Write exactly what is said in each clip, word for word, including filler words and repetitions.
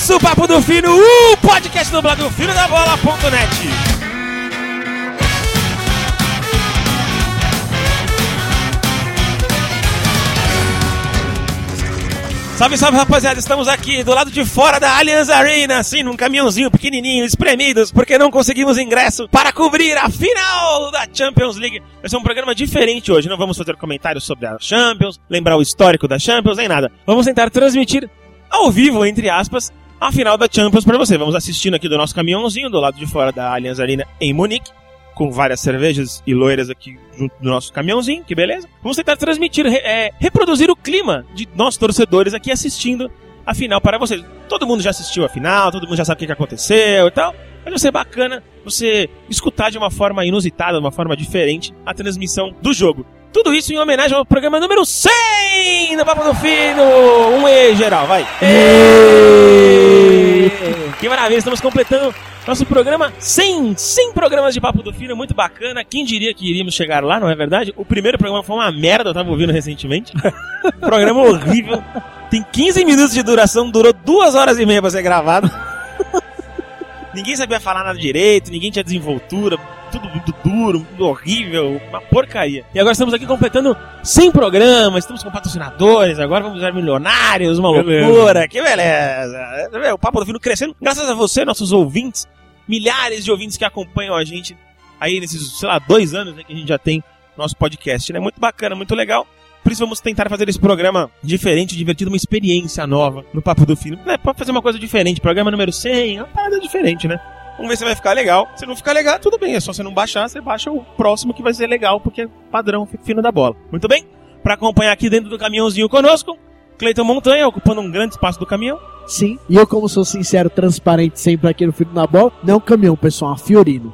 Começa o Papo do Fino, o podcast do blog fino da bola ponto net. Salve, salve, rapaziada, estamos aqui do lado de fora da Allianz Arena, assim, num caminhãozinho pequenininho, espremidos, porque não conseguimos ingresso para cobrir a final da Champions League. Vai ser um programa diferente hoje, não vamos fazer comentários sobre a Champions, lembrar o histórico da Champions, nem nada. Vamos tentar transmitir ao vivo, entre aspas, a final da Champions para você. Vamos assistindo aqui do nosso caminhãozinho, do lado de fora da Allianz Arena em Munique, com várias cervejas e loiras aqui junto do nosso caminhãozinho, que beleza. Vamos tentar transmitir, é, reproduzir o clima de nós torcedores aqui assistindo a final para vocês. Todo mundo já assistiu a final, todo mundo já sabe o que, que aconteceu e tal, mas vai ser bacana você escutar de uma forma inusitada, de uma forma diferente, a transmissão do jogo. Tudo isso em homenagem ao programa número cem do Papo do Fino. Um E geral, vai. E... Que maravilha, estamos completando nosso programa cem, cem programas de Papo do Fino, muito bacana. Quem diria que iríamos chegar lá, não é verdade? O primeiro programa foi uma merda, eu tava ouvindo recentemente. Programa horrível. Tem quinze minutos de duração, durou duas horas e meia pra ser gravado. Ninguém sabia falar nada direito, ninguém tinha desenvoltura, tudo muito duro, tudo horrível, uma porcaria. E agora estamos aqui completando cem programas, estamos com patrocinadores, agora vamos ser milionários, uma beleza. Loucura, que beleza. O Papo do Fino crescendo, graças a você, nossos ouvintes, milhares de ouvintes que acompanham a gente aí nesses, sei lá, dois anos, né, que a gente já tem nosso podcast, né? Muito bacana, muito legal. Por isso vamos tentar fazer esse programa diferente, divertido, uma experiência nova no Papo do Fino. É, pode fazer uma coisa diferente, programa número cem, é uma parada diferente, né? Vamos ver se vai ficar legal. Se não ficar legal, tudo bem, é só você não baixar, você baixa o próximo que vai ser legal, porque é padrão fino da bola. Muito bem? Para acompanhar aqui dentro do caminhãozinho conosco, Cleiton Montanha, ocupando um grande espaço do caminhão. Sim, e eu, como sou sincero, transparente sempre aqui no Fino da Bola, não é um caminhão, pessoal, é uma Fiorino.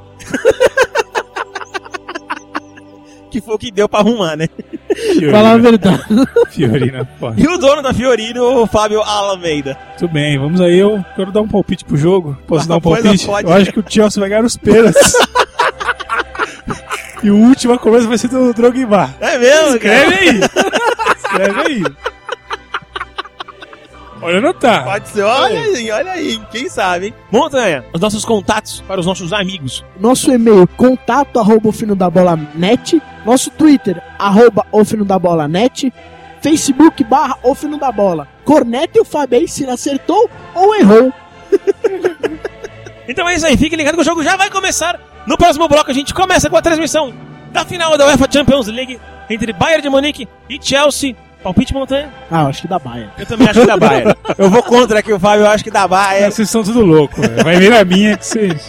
Que foi o que deu pra arrumar, né? Falar a verdade. Fiorino, pode. E o dono da Fiorino, o Fábio Almeida. Tudo bem, vamos aí, eu quero dar um palpite pro jogo. Posso ah, dar um palpite? Pode. Eu acho que o Chelsea vai ganhar os pênaltis. E o último a começar vai ser do Drogba. É mesmo, Escreve cara? aí. Escreve aí. Olha, não tá. Pode ser, olha aí, olha aí, quem sabe, hein? Montanha, os nossos contatos para os nossos amigos. Nosso e-mail, contato arroba o fino da bola net. Nosso Twitter, arroba o fino da bola net. Facebook, barra o fino da bola. Corneta e o Fábio aí, se ele acertou ou errou. Então é isso aí, fique ligado que o jogo já vai começar. No próximo bloco a gente começa com a transmissão da final da UEFA Champions League entre Bayern de Munique e Chelsea. Palpite, Montanha? Ah, eu acho que dá Bayern. Eu também acho que dá Bayern. Eu vou contra aqui o Fábio, eu acho que dá Bayern. Vocês são tudo louco, véio. Vai vir a minha que vocês...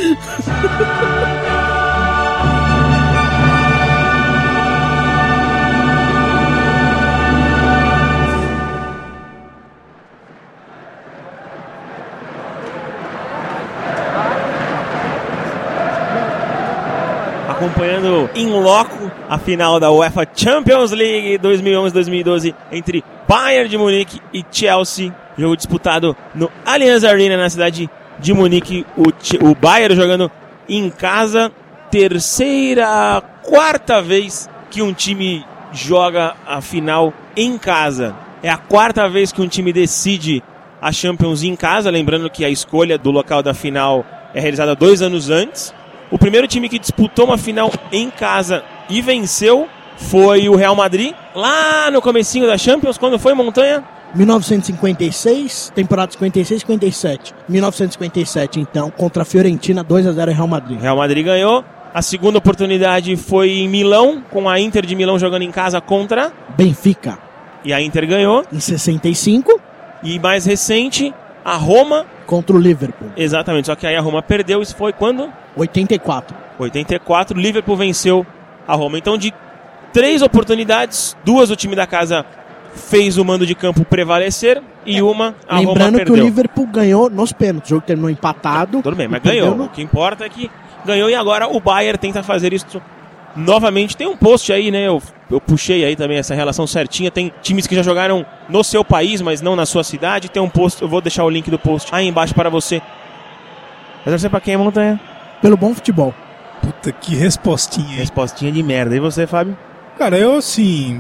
Acompanhando em loco a final da UEFA Champions League dois mil e onze dois mil e doze entre Bayern de Munique e Chelsea. Jogo disputado no Allianz Arena, na cidade de Munique. O, o Bayern jogando em casa. Terceira, quarta vez que um time joga a final em casa. É a quarta vez que um time decide a Champions em casa. Lembrando que a escolha do local da final é realizada dois anos antes. O primeiro time que disputou uma final em casa e venceu foi o Real Madrid, lá no comecinho da Champions. Quando foi, Montanha? mil novecentos e cinquenta e seis, temporada cinquenta e seis cinquenta e sete. mil novecentos e cinquenta e sete, então, contra a Fiorentina, dois a zero Real Madrid. Real Madrid ganhou. A segunda oportunidade foi em Milão, com a Inter de Milão jogando em casa contra Benfica. E a Inter ganhou. Em sessenta e cinco. E mais recente, a Roma contra o Liverpool. Exatamente, só que aí a Roma perdeu. Isso foi quando? oitenta e quatro. oitenta e quatro, Liverpool venceu a Roma. Então, de três oportunidades, duas o time da casa fez o mando de campo prevalecer e é. uma a Lembrando Roma perdeu. Lembrando que o Liverpool ganhou nos pênaltis. O jogo terminou empatado. Tudo bem, mas ganhou. No... O que importa é que ganhou e agora o Bayern tenta fazer isso novamente. Tem um post aí, né? Eu, eu puxei aí também essa relação certinha. Tem times que já jogaram no seu país, mas não na sua cidade. Tem um post, eu vou deixar o link do post aí embaixo para você. Vai torcer pra quem, Montanha? Pelo bom futebol. Puta, que respostinha. Respostinha de merda. E você, Fábio? Cara, eu, assim,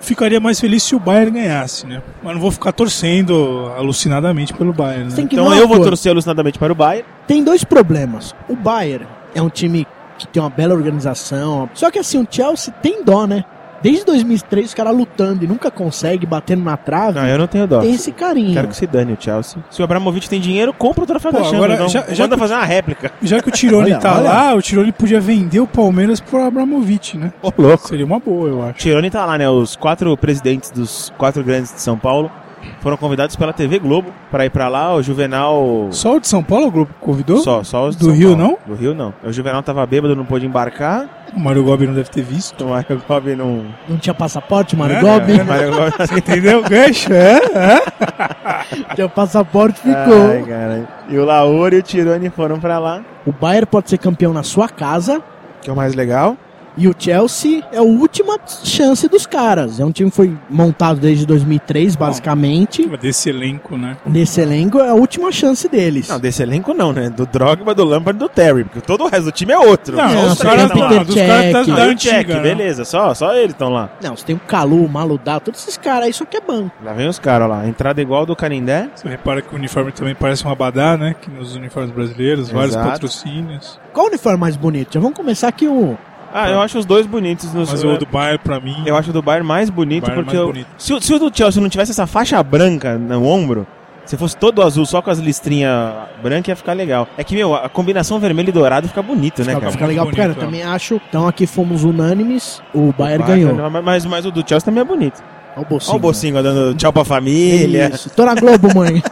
ficaria mais feliz se o Bayern ganhasse, né? Mas não vou ficar torcendo alucinadamente pelo Bayern, né? Tem que Então ver eu uma vou coisa. torcer alucinadamente para o Bayern. Tem dois problemas. O Bayern é um time que tem uma bela organização. Só que assim, o Chelsea tem dó, né? Desde dois mil e três, os caras lutando e nunca consegue, batendo na trave. Não, eu não tenho dó. Tem esse carinho. Quero que se dane o Chelsea. Se o Abramovich tem dinheiro, compra o troféu Pô, da Champions. agora, Então, já- já manda que- fazer uma réplica. Já que o Tirone Olha, tá olha. lá, o Tirone podia vender o Palmeiras pro Abramovich, né? Ô, louco. Seria uma boa, eu acho. Tirone tá lá, né? Os quatro presidentes dos quatro grandes de São Paulo foram convidados pela T V Globo para ir pra lá. O Juvenal... Só o de São Paulo o grupo convidou? Só, só os de Do São Rio, Paulo. Do Rio, não. O Juvenal tava bêbado, não pôde embarcar. O Mário Gobi não deve ter visto. O Mário Gobi não... Não tinha passaporte, Mário É, Gobi? O Mário Gobi... Entendeu o gancho? É, é. Tinha passaporte, ficou. Ai, cara. E o Lauro e o Tirone foram pra lá, O Bayern pode ser campeão na sua casa. que é o mais legal. E o Chelsea é a última chance dos caras. É um time que foi montado desde dois mil e três, basicamente. Desse elenco, né? Nesse elenco é a última chance deles. Não, desse elenco não, né? Do Drogba, do Lampard e do Terry, porque todo o resto do time é outro. Não, Não, os você caras tem não, Peter dos caras da, Cech. da Ah, e o Cech, antiga, né? beleza, só, só eles estão lá. Não, você tem o Calu, o Maludá, todos esses caras aí, só que é banco. Lá vem os caras lá. Entrada igual do Canindé. Você repara que o uniforme também parece um abadá, né? Que nos uniformes brasileiros, vários Exato. patrocínios. Qual o uniforme mais bonito? Já vamos começar aqui o... Ah, eu acho os dois bonitos. Nos, Mas o do Bayern, pra mim... Eu acho o do Bayern mais bonito, Bayern porque mais eu- bonito. Se, o- se o do Chelsea não tivesse essa faixa branca no ombro, se fosse todo azul, só com as listrinhas brancas, ia ficar legal. É que, meu, a combinação vermelho e dourado fica bonito, né, Fica, cara? fica legal pro cara. Eu bonito, também acho. Então aqui fomos unânimes, o Bayern O ganhou. Mas, mas, mas o do Chelsea também é bonito. Olha o Bocinho. Olha o Bocinho dando tchau pra família. Isso. Tô na Globo, mãe.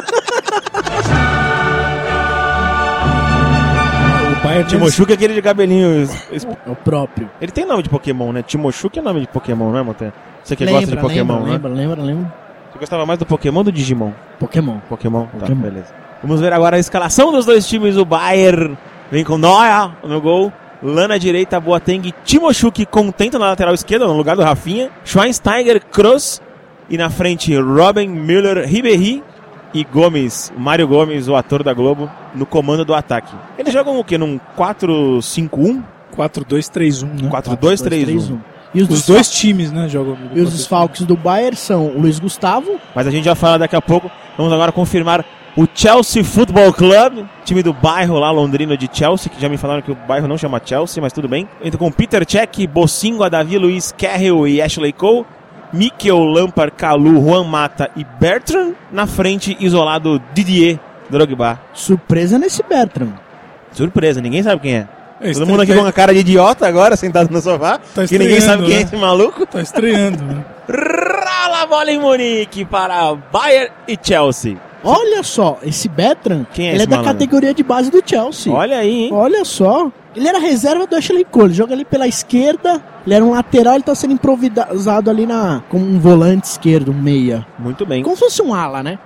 O Bayern deve Timoshuk é aquele de cabelinho. es- É o próprio. Ele tem nome de Pokémon, né? Timoshuk é nome de Pokémon, né, Montanha? Você que gosta de Lembra, Pokémon, lembra, né? lembra, lembra, lembra. Você gostava mais do Pokémon ou do Digimon? Pokémon. Pokémon, tá, Pokémon. beleza. Vamos ver agora a escalação dos dois times. O Bayern vem com Neuer no gol. Lá na direita, Boateng, Timoshuk contenta na lateral esquerda, no lugar do Rafinha. Schweinsteiger, Kroos. E na frente, Robin, Müller, Ribéry e Gomes, Mário Gomes, o ator da Globo, no comando do ataque. Eles jogam o quê? Num quatro cinco um? quatro dois três um, né? quatro dois três um. E os, Os desfal- dois times, né, jogam. no e os desfalques do Bayern são o Luiz Gustavo, Mas a gente já fala daqui a pouco. Vamos agora confirmar o Chelsea Football Club, time do bairro lá londrino de Chelsea, que já me falaram que o bairro não chama Chelsea, mas tudo bem. Entra com Peter Cech, Bocinga, Davi Luiz, Cahill e Ashley Cole. Mikel, Lampard, Calu, Juan Mata e Bertrand. Na frente, isolado Didier Drogba. surpresa nesse Bertrand. Surpresa, ninguém sabe quem é. É, Todo mundo aqui com a cara de idiota agora, sentado no sofá. Tá que ninguém sabe estreando, quem é né? esse maluco. Tá estreando, né? Rala a bola em Munique para Bayern e Chelsea. Olha só, esse Bertrand, Quem é ele esse é da malandro? categoria de base do Chelsea. Olha aí, hein? Olha só. Ele era reserva do Ashley Cole, ele joga ali pela esquerda, ele era um lateral, ele tá sendo improvisado ali na como um volante esquerdo, um meia. Muito bem. Como se fosse um ala, né?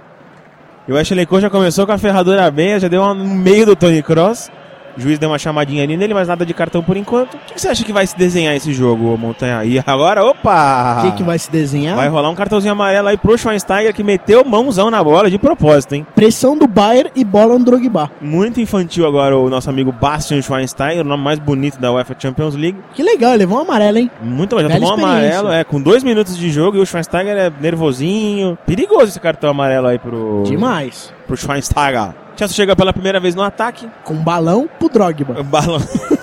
E o Ashley Cole já começou com a ferradura bem, já deu uma no meio do Tony Kroos. O juiz deu uma chamadinha ali nele, mas nada de cartão por enquanto. O que que você acha que vai se desenhar esse jogo, Montanha? E agora, opa! O que, que vai se desenhar? Vai rolar um cartãozinho amarelo aí pro Schweinsteiger, que meteu mãozão na bola de propósito, hein? Pressão do Bayern e bola no Drogba. Muito infantil agora o nosso amigo Bastian Schweinsteiger, o nome mais bonito da UEFA Champions League. Que legal, ele levou um amarelo, hein? Muito bom, já Bela tomou um experiência. amarelo, é, com dois minutos de jogo e o Schweinsteiger é nervosinho. Perigoso esse cartão amarelo aí pro, Demais. pro Schweinsteiger. Chelsea chega pela primeira vez no ataque. Com balão pro Drogba. O balão.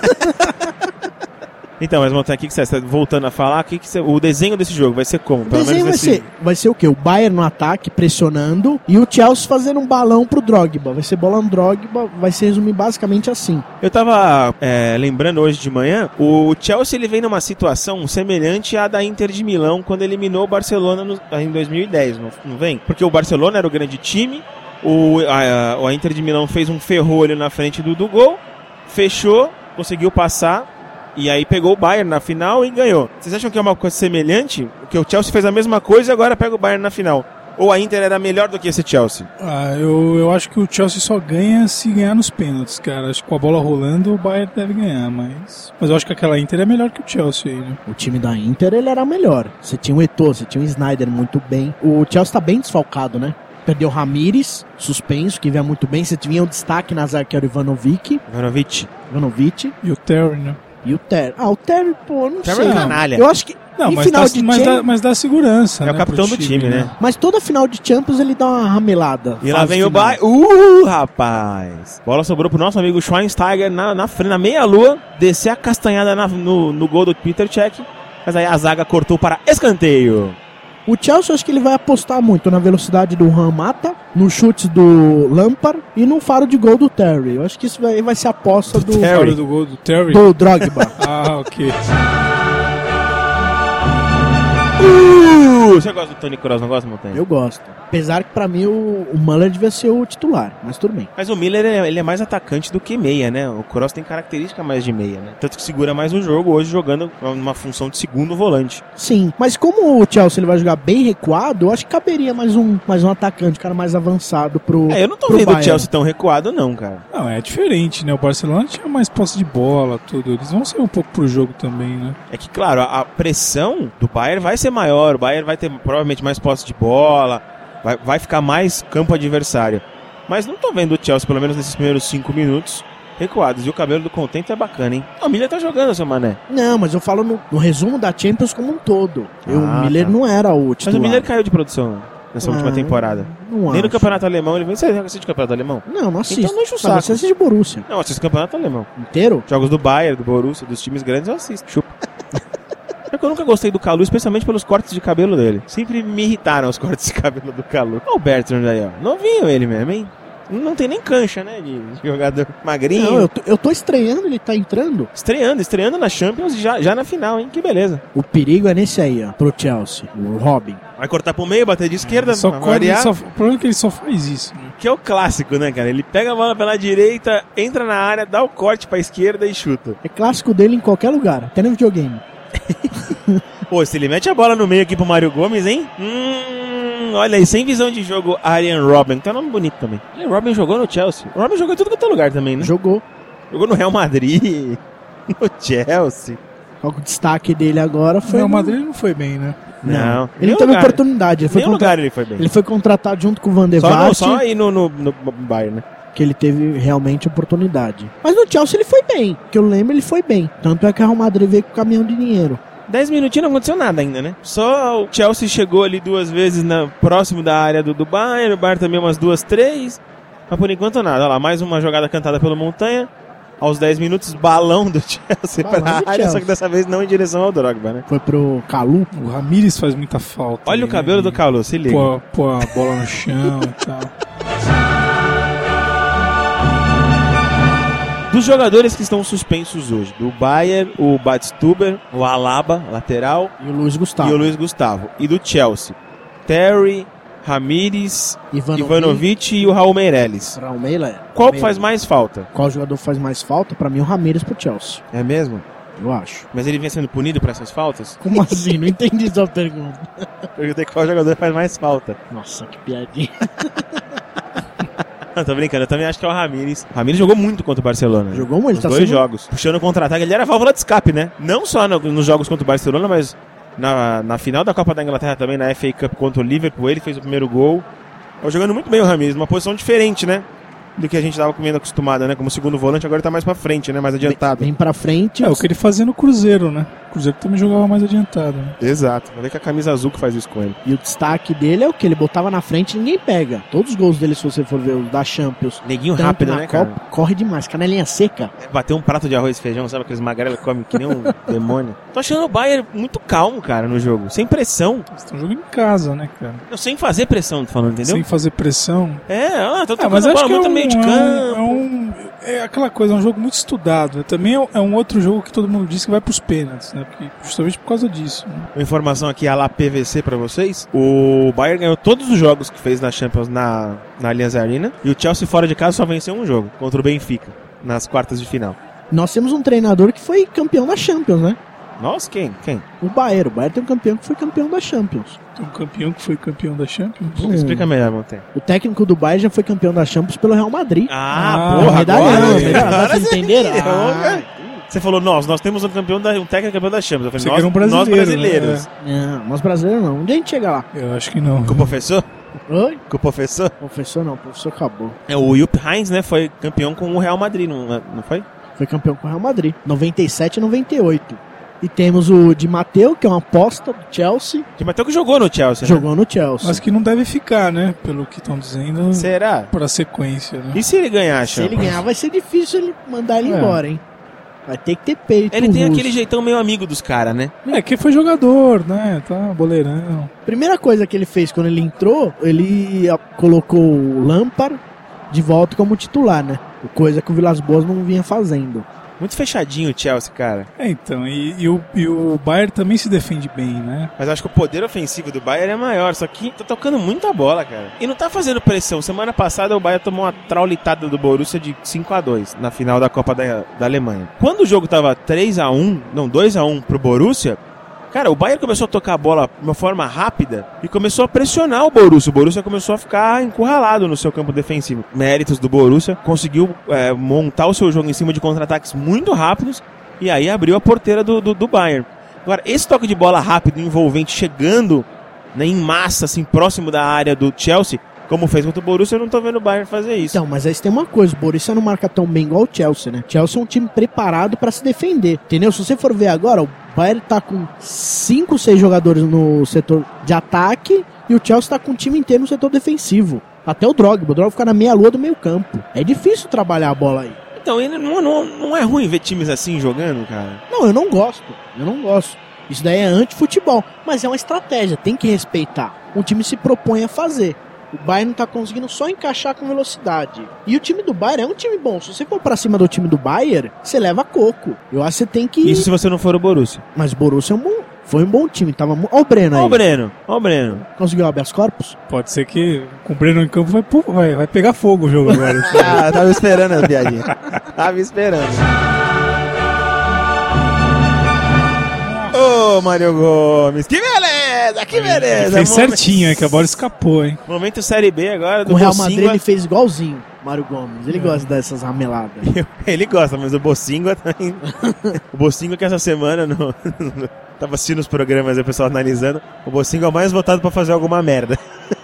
Então, mas Montanha, o que que você está voltando a falar? O, que que você, o desenho desse jogo vai ser como? O desenho vai ser, vai ser o quê? O Bayern no ataque, pressionando, e o Chelsea fazendo um balão pro Drogba. Vai ser bola no Drogba, vai se resumir basicamente assim. Eu tava é, lembrando hoje de manhã, o Chelsea ele vem numa situação semelhante à da Inter de Milão quando eliminou o Barcelona no, em dois mil e dez, não, não vem? Porque o Barcelona era o grande time, o, a, a Inter de Milão fez um ferrolho na frente do, do gol, fechou, conseguiu passar, e aí pegou o Bayern na final e ganhou. Vocês acham que é uma coisa semelhante? Que o Chelsea fez a mesma coisa e agora pega o Bayern na final. Ou a Inter era melhor do que esse Chelsea? Ah, eu, eu acho que o Chelsea só ganha se ganhar nos pênaltis, cara. Acho que com a bola rolando o Bayern deve ganhar, mas... Mas eu acho que aquela Inter é melhor que o Chelsea aí, né? O time da Inter, ele era melhor. Você tinha o Eto'o, você tinha o Sneijder muito bem. O Chelsea tá bem desfalcado, né? Perdeu o Ramires, suspenso, que vinha muito bem. Você tinha o destaque na zaga, que era o Ivanovic. Ivanovic. Ivanovic E o Terry, né? e o Terry. Ah, o Terry, pô, não Terry sei. é canalha. Eu acho que... Não, Em mas final dá, de mas, Champions- dá, mas dá segurança, É né, o capitão pro do time, né? Mas toda final de Champions ele dá uma ramelada. E lá Fase vem o final. Bayern. Uh, rapaz. Bola sobrou pro nosso amigo Schweinsteiger na, na, frente, na meia-lua. Descer a castanhada na- no, no gol do Peter Cech. Mas aí a zaga cortou para escanteio. O Chelsea, eu acho que ele vai apostar muito na velocidade do Juan Mata, nos chutes do Lampard e no faro de gol do Terry. Eu acho que isso vai, vai ser a aposta do, Terry. Fora do gol do Terry. do Drogba. Ah, ok. Uh, você gosta do Toni Kroos, não gosta, Montanha? Eu gosto. Apesar que pra mim o, o Müller devia ser o titular, mas tudo bem. Mas o Miller, ele é, ele é mais atacante do que meia, né? O Kroos tem característica mais de meia, né? Tanto que segura mais o jogo, hoje jogando numa função de segundo volante. Sim, mas como o Chelsea ele vai jogar bem recuado, eu acho que caberia mais um, mais um atacante, um cara mais avançado pro É, eu não tô pro vendo Bayern. o Chelsea tão recuado, não, cara. Não, é diferente, né? O Barcelona tinha mais posse de bola, tudo. Eles vão sair um pouco pro jogo também, né? É que, claro, a, a pressão do Bayern vai ser maior. O Bayern vai ter provavelmente mais posse de bola, vai, vai ficar mais campo adversário. Mas não tô vendo o Chelsea, pelo menos nesses primeiros cinco minutos, recuados. E o cabelo do Contento é bacana, hein? O Miller tá jogando, seu mané. Não, mas eu falo no, no resumo da Champions como um todo. Eu, Ah, o Miller tá. não era o Mas titular. o Miller caiu de produção nessa Ah, última temporada. Não Nem acho. no campeonato alemão ele vem. Você assiste o campeonato alemão? Não, não assisto. Então não enche o Mas saco. você assiste Borussia Não, assisto o campeonato alemão. inteiro? Jogos do Bayern, do Borussia, dos times grandes eu assisto. Chupa. É que eu nunca gostei do Calu, especialmente pelos cortes de cabelo dele. Sempre me irritaram os cortes de cabelo do Calu. Olha o Bertrand aí, ó. Novinho ele mesmo, hein? Não tem nem cancha, né? De jogador magrinho. Não, eu tô, eu tô estranhando, ele tá entrando. Estreando, estreando na Champions e já, já na final, hein? Que beleza. O perigo é nesse aí, ó, pro Chelsea, o Robin. Vai cortar pro meio, bater de esquerda, Só vai corre, variar, só, o problema é que ele só faz isso, né? que é o clássico, né, cara? Ele pega a bola pela direita, entra na área, dá o corte pra esquerda e chuta. É clássico dele em qualquer lugar, até no videogame. Pô, se ele mete a bola no meio aqui pro Mário Gomes, hein? Hum, olha aí, sem visão de jogo, Arjen Robben. Tem um nome bonito também. Arjen Robben jogou no Chelsea. O Robben jogou em tudo quanto é lugar também, né? Jogou. Jogou no Real Madrid, no Chelsea. O destaque dele agora O foi. Real no- Madrid não foi bem, né? Não. Ele Nenhum teve lugar. oportunidade. Ele foi, Nenhum contra- lugar ele foi bem. ele foi contratado junto com o Van der Só, no, Vaart, só aí no, no, no Bayern, né? que ele teve realmente oportunidade. Mas no Chelsea ele foi bem, que eu lembro ele foi bem. Tanto é que o Real Madrid veio com o caminhão de dinheiro. Dez minutinhos não aconteceu nada ainda, né? Só o Chelsea chegou ali duas vezes na, próximo da área do, do Bayern, o Bayern também umas duas, três. Mas por enquanto nada. Olha lá, mais uma jogada cantada pelo Montanha. Aos dez minutos, balão do Chelsea Balão para a do área, Chelsea. só que dessa vez não em direção ao Drogba, né? Foi pro Calu. O Ramires faz muita falta. Olha o ali, cabelo né? do Calu, se liga. Pô, pô a bola no chão e tal. Dos jogadores que estão suspensos hoje, do Bayern, o Badstuber, o Alaba, lateral, E o Luiz Gustavo. e o Luiz Gustavo. E do Chelsea, Terry, Ramires, Ivanovic, Ivanovic e o Raul Meireles. Raul Meireles. Qual Meireles. faz mais falta? Qual jogador faz mais falta? Pra mim, o Ramires pro Chelsea. É mesmo? Eu acho. Mas ele vinha sendo punido por essas faltas? Como assim? Não entendi essa pergunta. Perguntei qual jogador faz mais falta. Nossa, que piadinha. Não, tô brincando, eu também acho que é o Ramires. O Ramires jogou muito contra o Barcelona. Jogou muito, Os tá dois sendo- jogos. Puxando o contra-ataque, ele era a válvula de escape, né? Não só no- nos jogos contra o Barcelona, mas na, na final da Copa da Inglaterra também, na F A Cup contra o Liverpool, ele fez o primeiro gol. Tava jogando muito bem o Ramires, uma posição diferente, né? Do que a gente tava comendo acostumado, né? Como segundo volante, agora tá mais pra frente, né? Mais adiantado. Vem pra frente. É o que ele fazia no Cruzeiro, né? O Cruzeiro também jogava mais adiantado, né? Exato. Vai ver que a camisa azul que faz isso com ele. E o destaque dele é o que ele botava na frente e ninguém pega. Todos os gols dele, se você for ver os da Champions, Neguinho tanto rápido, na né, Copa, cara? corre demais. Canelinha seca. Bateu um prato de arroz e feijão, sabe? Aqueles magrelos que comem que nem um demônio. Tô achando o Bayern muito calmo, cara, no jogo. Sem pressão. Eles estão jogando em casa, né, cara? Não, sem fazer pressão, tô falando, entendeu? Sem fazer pressão. É, ah, tô Ah, tocando mas a acho bola que é muito um, no meio de é, campo. um, é um- é aquela coisa, é um jogo muito estudado. Né? Também é, é um outro jogo que todo mundo diz que vai pros pênaltis, né? Porque, justamente por causa disso. Né? Uma informação aqui, a lá P V C pra vocês. O Bayern ganhou todos os jogos que fez na Champions na, na Allianz Arena. E o Chelsea fora de casa só venceu um jogo, contra o Benfica, nas quartas de final. Nós temos um treinador que foi campeão da Champions, né? Nossa, quem? Quem? O Bayern. O Bayern tem um campeão que foi campeão da Champions. Tem um campeão que foi campeão da Champions. Hum. Explica melhor, Monteiro. O técnico do Bayern já foi campeão da Champions pelo Real Madrid. Ah, Ah, porra, medalhão, agora, medalhão. agora Vocês você entenderam? entendeu, Ah. né? Você falou, nós, nós temos um campeão da, um técnico campeão da Champions. Eu Você falei, que nós, era um nós brasileiro, brasileiros. Não, nós brasileiros não. Onde a gente chega lá? Eu acho que não. Com o professor? Oi? Com o professor? Professor não, professor acabou. É, o Jupp Heynckes, né, foi campeão com o Real Madrid, não, não foi? Foi campeão com o Real Madrid. noventa e sete e noventa e oito. E temos o Di Matteo, que é uma aposta do Chelsea. Di Matteo que jogou no Chelsea, Jogou né? no Chelsea. Mas que não deve ficar, né? Pelo que estão dizendo. Será? Pra sequência, né? E se ele ganhar, Se Champa? ele ganhar, vai ser difícil ele mandar ele É. embora, hein? Vai ter que ter peito. Ele tem russo. aquele jeitão meio amigo dos caras, né? É, que foi jogador, né? Tá, boleirão. Primeira coisa que ele fez quando ele entrou, ele a- colocou o Lampard de volta como titular, né? Coisa que o Vilas Boas não vinha fazendo. Muito fechadinho o Chelsea, cara. É, então, e, e, o, e o Bayern também se defende bem, né? Mas eu acho que o poder ofensivo do Bayern é maior, só que tá tocando muita bola, cara. E não tá fazendo pressão. Semana passada o Bayern tomou uma traulitada do Borussia de cinco a dois na final da Copa da, da Alemanha. Quando o jogo tava três a um, não, dois a um pro Borussia, cara, o Bayern começou a tocar a bola de uma forma rápida e começou a pressionar o Borussia. O Borussia começou a ficar encurralado no seu campo defensivo. Méritos do Borussia, conseguiu é, montar o seu jogo em cima de contra-ataques muito rápidos e aí abriu a porteira do, do, do Bayern. Agora, esse toque de bola rápido, envolvente, chegando, né, em massa, assim, próximo da área do Chelsea, como fez contra o Borussia, eu não tô vendo o Bayern fazer isso. Então, mas aí tem uma coisa, o Borussia não marca tão bem igual o Chelsea, né? O Chelsea é um time preparado pra se defender, entendeu? Se você for ver agora, o Bayern tá com cinco, seis jogadores no setor de ataque e o Chelsea tá com o time inteiro no setor defensivo. Até o Drogba, o Drogba fica na meia-lua do meio campo. É difícil trabalhar a bola aí. Então, ele não, não, não é ruim ver times assim jogando, cara? Não, eu não gosto, eu não gosto. Isso daí é anti-futebol, mas é uma estratégia, tem que respeitar. Um time se propõe a fazer. O Bayern não tá conseguindo só encaixar com velocidade. E o time do Bayern é um time bom. Se você for pra cima do time do Bayern, você leva coco. Eu acho que você tem que... Isso se você não for o Borussia. Mas o Borussia é um bom... foi um bom time. Tava... Olha o Breno aí. Ó o Breno, ó o Breno. Conseguiu o habeas corpus? Pode ser que com o Breno em campo vai, pô, vai, vai pegar fogo o jogo agora. Ah, tava esperando a piadinha. Tava esperando. Ô, oh, Mário Gomes, que beleza, que beleza. Ele fez Momento- certinho, é que a bola escapou, hein? Momento Série B agora do Com o Real Madrid Bocingua. ele fez igualzinho, Mário Gomes. Ele gosta dessas rameladas. Ele gosta, mas o Bocingua também. O Bocingua que essa semana no... tava assistindo os programas e o pessoal analisando. O Bocingua é o mais votado pra fazer alguma merda.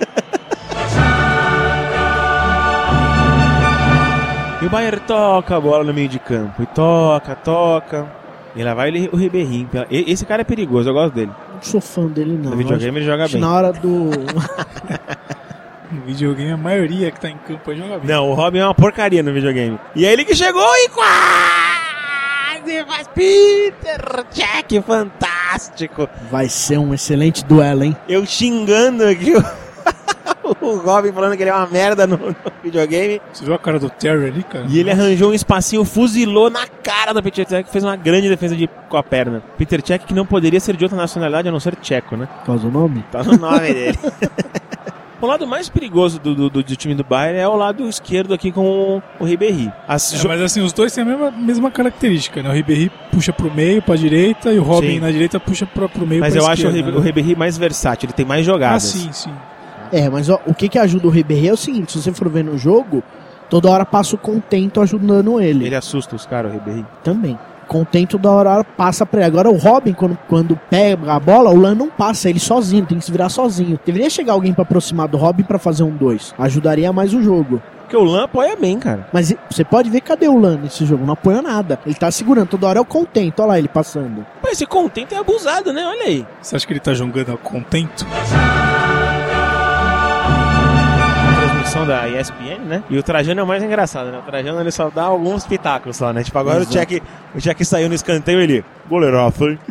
E o Bayern toca a bola no meio de campo. E toca, toca. E lá vai ele, o Ribeirinho. E- Esse cara é perigoso, eu gosto dele. Não sou fã dele, não. No videogame ele joga Acho bem. que na hora do... No videogame a maioria que tá em campo aí joga bem. Não, o Robin é uma porcaria no videogame. E é ele que chegou e quase faz Peter Jack, fantástico. Vai ser um excelente duelo, hein? Eu xingando aqui o, o Robin falando que ele é uma merda no, no videogame. Você viu a cara do Terry ali, cara? E ele arranjou um espacinho, fuzilou na cara do Peter Cech, fez uma grande defesa de, com a perna. Peter Cech que não poderia ser de outra nacionalidade a não ser tcheco, né? Qual é o nome? Tá no nome dele. O lado mais perigoso do, do, do, do time do Bayern é o lado esquerdo aqui com o, o Ribéry. As É, jo- mas assim, os dois têm a mesma, mesma característica, né? O Ribéry puxa pro meio, pra direita, e o Robin Sim. na direita puxa pro, pro meio, Mas pra eu acho o esquerda, Ribéry, o Ribéry mais versátil, ele tem mais Ah, jogadas. sim, sim. É, mas ó, o que que ajuda o Ribéry é o seguinte, se você for ver no jogo, toda hora passa o Contento ajudando ele. Ele assusta os caras, o Ribéry. Também. Contento da hora passa pra ele. Agora o Robin, quando, quando pega a bola, o Lan não passa, ele sozinho, tem que se virar sozinho. Deveria chegar alguém pra aproximar do Robin pra fazer um dois. Ajudaria mais o jogo. Porque o Lan apoia bem, cara. Mas e- você pode ver cadê o Lan nesse jogo, não apoia nada. Ele tá segurando, toda hora é o Contento, olha lá ele passando. Pô, esse contento é abusado, né? Olha aí. Você acha que ele tá jogando contento? Transmissão da E S P N, né? E o Trajano é o mais engraçado, né? O Trajano ele só dá alguns pitacos só, né? Tipo, agora o Exato. Tchek, o Tchek saiu no escanteio ele. Goleiraço, hein?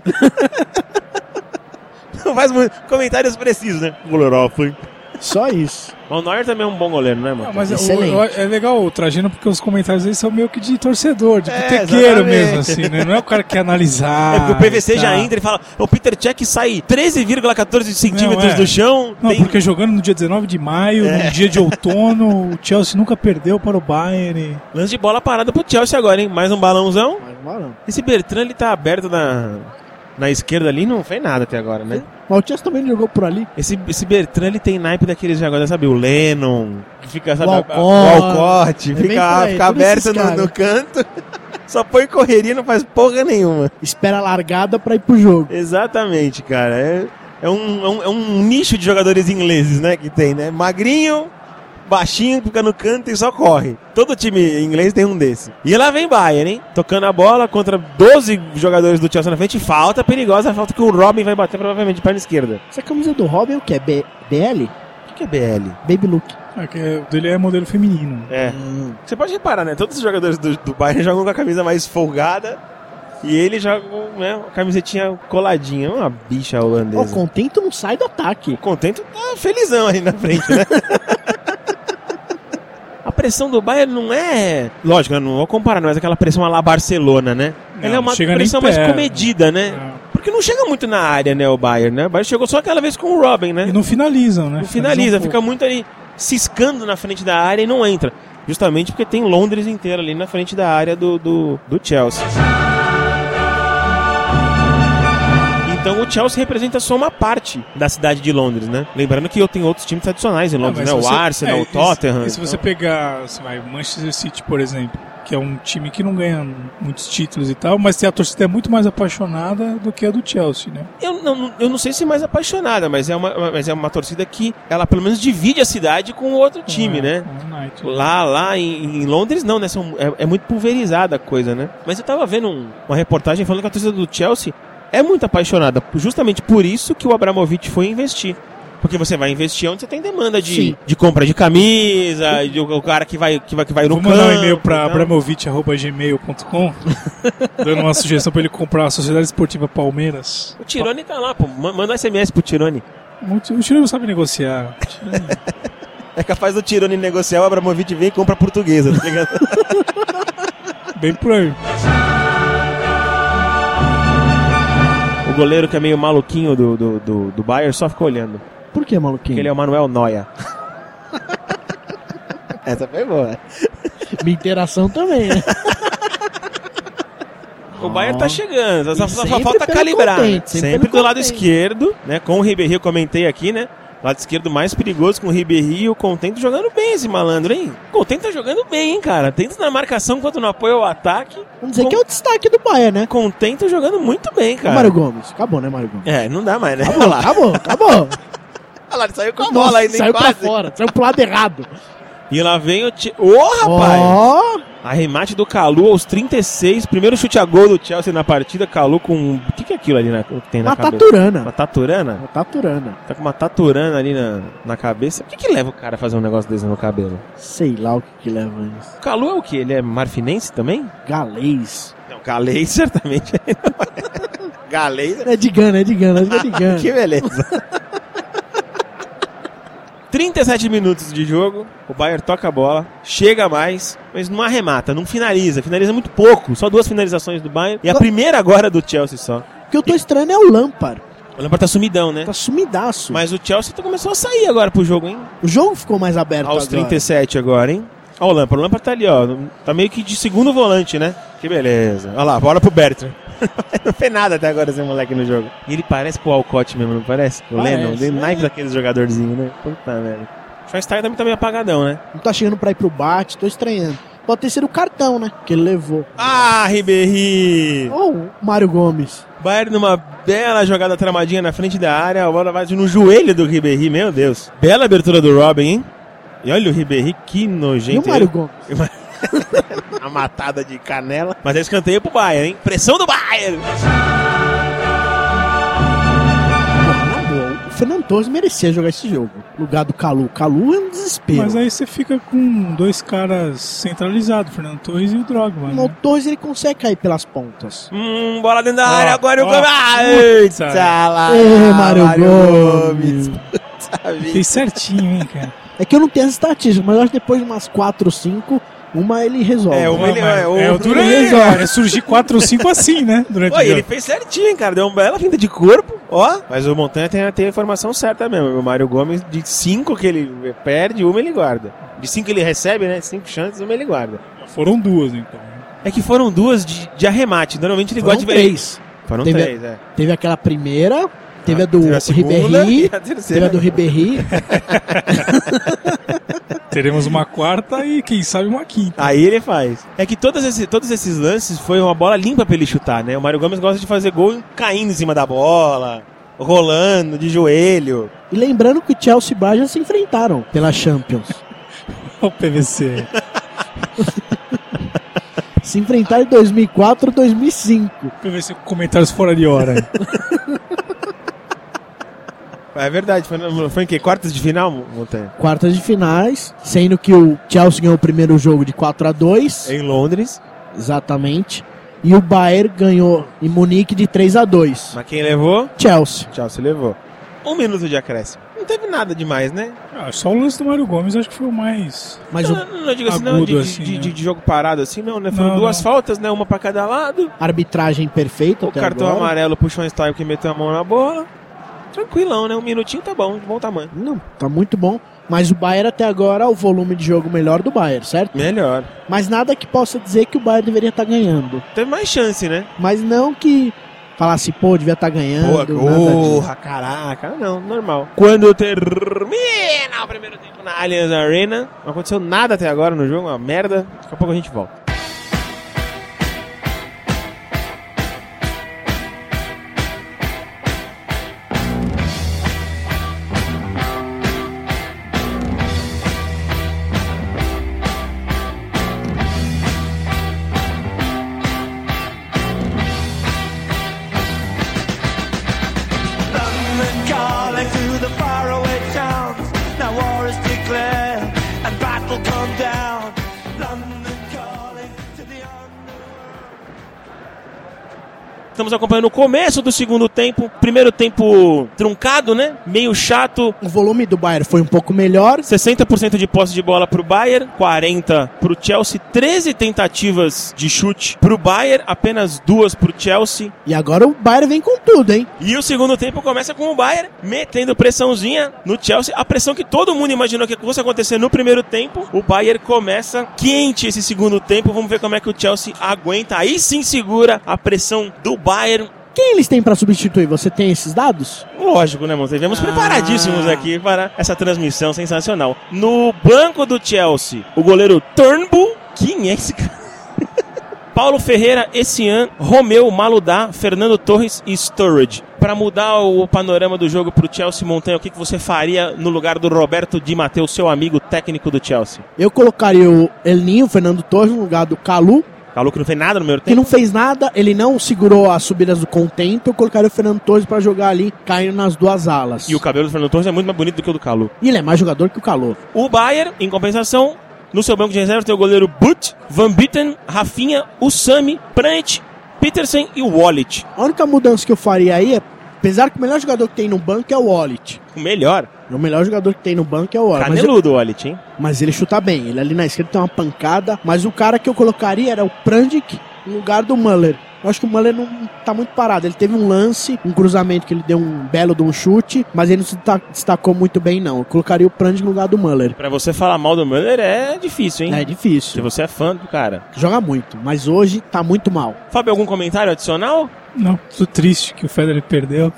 Não faz muito. Comentários precisos, né? Goleiraço, hein? Só isso. Mas o Neuer também é um bom goleiro, né, mano? Ah, mas o- Excelente. o- é legal o Trajano porque os comentários aí são meio que de torcedor, de É, botequeiro exatamente. mesmo, assim, né? Não é o cara que quer analisar. É porque o P V C e já tal. entra e fala: o Peter Cech sai treze vírgula quatorze centímetros Não, é. do chão. Não, tem- porque jogando no dia dezenove de maio, É. num dia de outono, o Chelsea nunca perdeu para o Bayern. Lance de bola parada pro Chelsea agora, hein? Mais um balãozão. Mas não, não. Esse Bertrand, ele tá aberto na, na esquerda ali, não fez nada até agora, né? Mas o Chelsea também não jogou por ali. Esse, esse Bertrand, ele tem naipe daqueles jogadores, sabe? O Lennon, que fica, sabe? O a- Alcott. o Alcott, É bem fica, por aí, fica todos aberto esses no, caras. no canto, só põe correria, não faz porra nenhuma. Espera a largada pra ir pro jogo. Exatamente, cara. É, é, um, é, um, é um nicho de jogadores ingleses, né? Que tem, né? Magrinho, baixinho, fica no canto e só corre. Todo time inglês tem um desse. E lá vem Bayern, hein? Tocando a bola contra doze jogadores do Chelsea na frente. Falta perigosa, falta que o Robin vai bater provavelmente de perna esquerda. Essa camisa do Robin é o que? É B- BL? O que é B L? Baby Look. É que o dele é modelo feminino. É. Hum. Você pode reparar, né? Todos os jogadores do, do Bayern jogam com a camisa mais folgada e ele joga com, né, a camisetinha coladinha. Uma bicha holandesa. O Contento não sai do ataque. O Contento tá felizão ali na frente, né? A pressão do Bayern não é... Lógico, eu não vou comparar, não é aquela pressão à la Barcelona, né? Não, Ela é uma chega pressão nem mais perto. comedida, né? É. Porque não chega muito na área, né, o Bayern, né? O Bayern chegou só aquela vez com o Robin, né? E não finalizam, né? Não finaliza, um fica muito ali ciscando na frente da área e não entra. Justamente porque tem Londres inteira ali na frente da área do, do, do Chelsea. Então o Chelsea representa só uma parte da cidade de Londres, né? Lembrando que eu tenho outros times tradicionais em Londres, Não, né? se O você- Arsenal, é, o Tottenham. E, e se você pegar, você vai, Manchester City, por exemplo, que é um time que não ganha muitos títulos e tal, mas tem a torcida é muito mais apaixonada do que a do Chelsea, né? Eu não, eu não sei se mais apaixonada, mas é, uma, mas é uma torcida que ela pelo menos divide a cidade com o outro time, é, né? é o United. Lá, lá em, em Londres não, né? São, é, é muito pulverizada a coisa, né? Mas eu tava vendo um- uma reportagem falando que a torcida do Chelsea é muito apaixonada. Justamente por isso que o Abramovich foi investir. Porque você vai investir onde você tem demanda de, de compra de camisa, de, o cara que vai, que vai, que vai no Vou campo. mandar um e-mail pra então. abramovich arroba gmail ponto com dando uma sugestão pra ele comprar a Sociedade Esportiva Palmeiras. O Tirone tá lá, pô. Ma- Manda um S M S pro Tirone. O Tirone não sabe negociar. O Tirone- É capaz do Tirone negociar, o Abramovich vem e compra a portuguesa, tá ligado? Bem por aí. O goleiro que é meio maluquinho do, do, do, do Bayern só fica olhando. Por que, maluquinho? Porque ele é o Manuel Neuer. Essa foi boa. Minha interação também, né? O Bayern tá chegando, só, E só sempre falta pelo calibrar. Contente, sempre sempre pelo do lado Contente. esquerdo, né? Com o Ribéry, eu comentei aqui, né? Lado esquerdo mais perigoso com o Ribéry e o Contento jogando bem esse malandro, hein? O Contento tá jogando bem, hein, cara? Tanto na marcação quanto no apoio ao ataque. Vamos dizer Com- que é o destaque do Bayern, né? Contento jogando muito bem, Ô, cara. Mário Gomes. Acabou, né, Mário Gomes? É, não dá mais, né? Acabou, Olha lá. acabou, acabou. Olha lá, ele saiu com a Nossa, bola aí, nem saiu quase. pra fora, saiu pro lado errado. E lá vem o... Ti... Ô, rapaz! Ó, Arremate do Calu aos trinta e seis. Primeiro chute a gol do Chelsea na partida. Calu com... O que, que é aquilo ali na... que tem na uma cabeça? taturana. Uma taturana? Uma taturana. Tá com uma taturana ali na, na cabeça. O que que leva o cara a fazer um negócio desse no cabelo? Sei lá o que que leva isso. O Calu é o quê? Ele é marfinense também? Galês. Não, galês certamente. Galês? É de Gana, é de Gana, é de Gana. Que beleza. trinta e sete minutos de jogo, o Bayern toca a bola, chega mais, mas não arremata, não finaliza, finaliza muito pouco, só duas finalizações do Bayern, e a primeira agora do Chelsea só. O que eu tô estranho é o Lampard. O Lampard tá sumidão, né? Tá sumidaço. Mas o Chelsea tá- começou a sair agora pro jogo, hein? O jogo ficou mais aberto Aos agora. trinta e sete agora, hein? Ó o Lampard, o Lampard tá ali, ó, tá meio que de segundo volante, né? Que beleza. Olha lá, bola pro Bertrand. Não fez nada até agora esse moleque no jogo. E ele parece pro Alcott mesmo, não parece? O Parece, Lennon, tem é. naipe daqueles jogadorzinhos, né? Puta merda. O Schweinsteiger também tá meio apagadão, né? Não tá chegando pra ir pro bate, tô estranhando. Pode ter sido o cartão, né? Que ele levou. Ah, Ribéry! Ou o Mário Gomes. Bayern numa bela jogada tramadinha na frente da área, a bola vai no joelho do Ribéry, meu Deus. Bela abertura do Robin, hein? E olha o Ribéry, que E nojento. o Mário Gomes? A matada de canela. Mas é escanteio pro Bayern, hein? Pressão do Bayern! Na boa, o Fernando Torres merecia jogar esse jogo. No lugar do Calu. Calu é um desespero. Mas aí você fica com dois caras centralizados, Fernando Torres e o Drogba. No Né? Torres ele consegue cair pelas pontas. Hum, bola dentro da Ó, área, agora o ó, Gomes. Eita putz, lá! Ê, Mário Gomes. Puta vida. Fez certinho, hein, cara. É que eu não tenho as estatísticas, mas eu acho que depois de umas quatro ou cinco, uma ele resolve. É, uma ele- Mas é, o- é o duro ele é, resolve. é surgir quatro ou cinco assim, né? Durante Pô, o e jogo. ele fez certinho, hein, cara. Deu uma bela finta de corpo, ó. Mas o Montanha tem, tem a informação certa mesmo. O Mário Gomes, de cinco que ele perde, uma ele guarda. De cinco que ele recebe, né? Cinco chances, uma ele guarda. Foram duas, então. É que foram duas de, de arremate. Normalmente ele Foram gosta de ver. três. Foram Teve- três, é. Teve aquela primeira, teve a do Teve a segunda Ribéry, e a teve terceira. a do Ribéry. Teremos uma quarta e, quem sabe, uma quinta. Aí ele faz. É que todos esses, todos esses lances foi uma bola limpa pra ele chutar, né? O Mário Gomes gosta de fazer gol caindo em cima da bola, rolando, de joelho. E lembrando que o Chelsea e o Bayern já se enfrentaram pela Champions. O P V C. Se enfrentaram em dois mil e quatro, dois mil e cinco. P V C com comentários fora de hora. É verdade, foi, no, foi em que? Quartas de final, Montanha? Quartas de finais, sendo que o Chelsea ganhou o primeiro jogo de quatro a dois. Em Londres. Exatamente. E o Bayern ganhou em Munique de três a dois. Mas quem levou? Chelsea. Chelsea levou. Um minuto de acréscimo. Não teve nada demais, né? Ah, só o lance do Mário Gomes acho que foi o mais... Mas não, o não, não digo assim, não, de, assim, de, né? de, de jogo parado assim, não, né? Foram não, duas não. faltas, né? Uma pra cada lado. arbitragem perfeita O até cartão agora. amarelo puxou um style que meteu a mão na bola. Tranquilão, né? Um minutinho tá bom, de bom tamanho. Não, tá muito bom. Mas o Bayern até agora, o volume de jogo melhor do Bayern, certo? Melhor. Mas nada que possa dizer que o Bayern deveria estar ganhando. Teve mais chance, né? Mas não que falasse, pô, devia estar ganhando. Boa, nada porra, caraca. Não, normal. Quando termina o primeiro tempo na Allianz Arena, não aconteceu nada até agora no jogo, uma merda. Daqui a pouco a gente volta. Estamos acompanhando o começo do segundo tempo. Primeiro tempo truncado, né? Meio chato. O volume do Bayern foi um pouco melhor. sessenta por cento de posse de bola pro Bayern, quarenta por cento pro Chelsea. treze tentativas de chute pro Bayern, apenas duas pro Chelsea. E agora o Bayern vem com tudo, hein? E o segundo tempo começa com o Bayern metendo pressãozinha no Chelsea. A pressão que todo mundo imaginou que fosse acontecer no primeiro tempo. O Bayern começa quente esse segundo tempo. Vamos ver como é que o Chelsea aguenta. Aí sim segura a pressão do Bayern. Quem eles têm pra substituir? Você tem esses dados? Lógico, né, mano? Estivemos Ah. preparadíssimos aqui para essa transmissão sensacional. No banco do Chelsea, o goleiro Turnbull. Quem é esse cara? Paulo Ferreira, Essian, Romeu, Maludá, Fernando Torres e Sturridge. Para mudar o panorama do jogo pro Chelsea, Montanha, o que, que você faria no lugar do Roberto Di Matteo, seu amigo técnico do Chelsea? Eu colocaria o El Ninho, o Fernando Torres, no lugar do Calu, Falou que não fez nada no primeiro que tempo? não fez nada, ele não segurou as subidas do contento. Eu colocaria o Fernando Torres pra jogar ali, caindo nas duas alas. E o cabelo do Fernando Torres é muito mais bonito do que o do Calu. E ele é mais jogador que o Calu. O Bayern, em compensação, no seu banco de reserva tem o goleiro Butt, Van Bitten, Rafinha, Usami, Brandt, Petersen e o Wallet. A única mudança que eu faria aí é, apesar que o melhor jogador que tem no banco é o Wallet. O melhor. O melhor jogador que tem no banco é o Wallet. Mas, eu- Caneludo o Wallet, hein? mas ele chuta bem. Ele ali na esquerda tem uma pancada. Mas o cara que eu colocaria era o Prandic no lugar do Müller. Eu acho que o Müller não tá muito parado. Ele teve um lance, um cruzamento que ele deu um belo de um chute, mas ele não se desta- destacou muito bem, não. Eu colocaria o Prandic no lugar do Müller. Pra você falar mal do Müller é difícil, hein? É Se difícil. você é fã do cara. Joga muito, mas hoje tá muito mal. Fábio, algum comentário adicional? Não, tô triste que o Federer perdeu.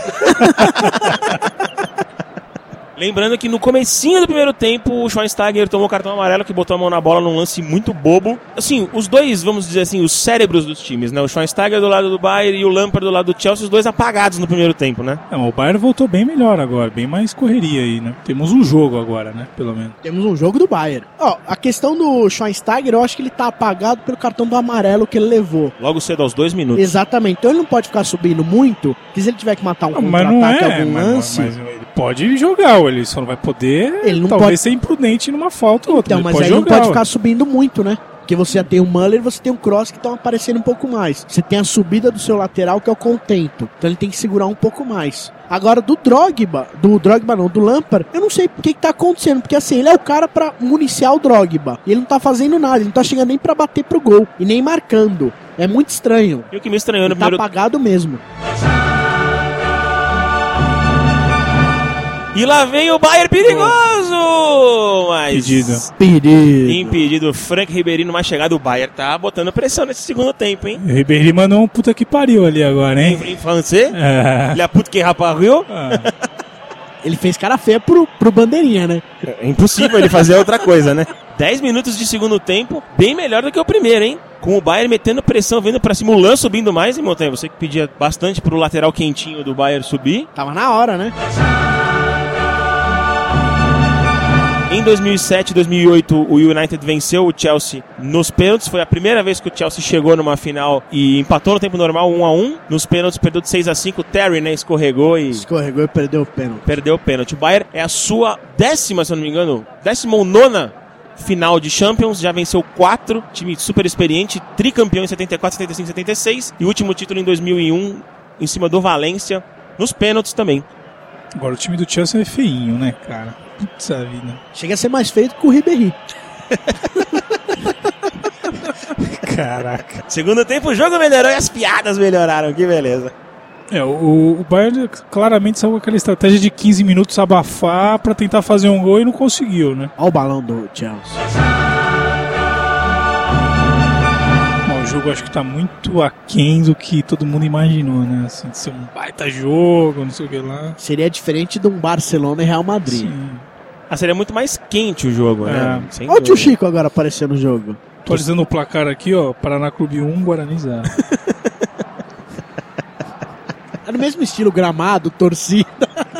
Lembrando que no comecinho do primeiro tempo, o Schweinsteiger tomou o cartão amarelo que botou a mão na bola num lance muito bobo. Assim, os dois, vamos dizer assim, os cérebros dos times, né? O Schweinsteiger do lado do Bayern e o Lampard do lado do Chelsea, os dois apagados no primeiro tempo, né? Não, o Bayern voltou bem melhor agora, bem mais correria aí, né? Temos um jogo agora, né? Pelo menos. Temos um jogo do Bayern. Ó, a questão do Schweinsteiger, eu acho que ele tá apagado pelo cartão do amarelo que ele levou. Logo cedo, aos dois minutos. Exatamente. Então ele não pode ficar subindo muito, porque se ele tiver que matar um Não, mas não contra-ataque, é, algum mas, lance... mas ele pode jogar, ou ele só não vai poder, Ele não talvez pode- ser imprudente numa falta ou outra. Então, ele mas pode aí não jogar, pode ué. ficar subindo muito, né? Porque você já tem o Müller e você tem o Kroos que estão aparecendo um pouco mais. Você tem a subida do seu lateral, que é o Contento. Então ele tem que segurar um pouco mais. Agora, do Drogba, do Drogba não, do Lampard, eu não sei o que, que tá acontecendo. Porque assim, ele é o cara pra municiar o Drogba. E ele não tá fazendo nada, ele não tá chegando nem pra bater pro gol. E nem marcando. É muito estranho. E o que me estranhou no Ele tá primeiro... apagado mesmo. E lá vem o Bayern perigoso! Mas... Impedido. Perigo. Impedido. Frank Ribeirinho, mais chegado. O Bayern tá botando pressão nesse segundo tempo, hein? O Ribeirinho mandou um puta que pariu ali agora, hein? Em francês? É. La puta que rapariu? Ah, Ele fez cara feia pro, pro Bandeirinha, né? É impossível ele fazer outra coisa, né? dez minutos de segundo tempo, bem melhor do que o primeiro, hein? Com o Bayern metendo pressão, vindo pra cima, o Lan subindo mais, hein, Montanha? Você que pedia bastante pro lateral quentinho do Bayern subir. Tava na hora, né? Em dois mil e sete e dois mil e oito, o United venceu o Chelsea nos pênaltis. Foi a primeira vez que o Chelsea chegou numa final e empatou no tempo normal um a um. Nos pênaltis perdeu de seis a cinco. O Terry, né, escorregou e... Escorregou e perdeu o pênalti. Perdeu o pênalti. O Bayern é a sua décima, se eu não me engano, décima ou nona final de Champions. Já venceu quatro. Time super experiente. Tricampeão em setenta e quatro, setenta e cinco, setenta e seis. E o último título em dois mil e um, em cima do Valência. Nos pênaltis também. Agora o time do Chelsea é feinho, né, cara? Putz a vida. Chega a ser mais feito que o Ribéry. Caraca. Segundo tempo, o jogo melhorou e as piadas melhoraram. Que beleza. É, o, o Bayern claramente saiu com aquela estratégia de quinze minutos abafar pra tentar fazer um gol e não conseguiu, né? Olha o balão do Chelsea. Bom, o jogo acho que tá muito aquém do que todo mundo imaginou, né? Assim, de ser um baita jogo, não sei o que lá. Seria diferente de um Barcelona e Real Madrid. Sim. Ah, seria muito mais quente o jogo, né? É. Sem Olha o tio dúvida. Chico agora aparecendo no jogo. Atualizando o placar aqui, ó. Paraná Clube um, Guarani zero. É no mesmo estilo, gramado, torcida.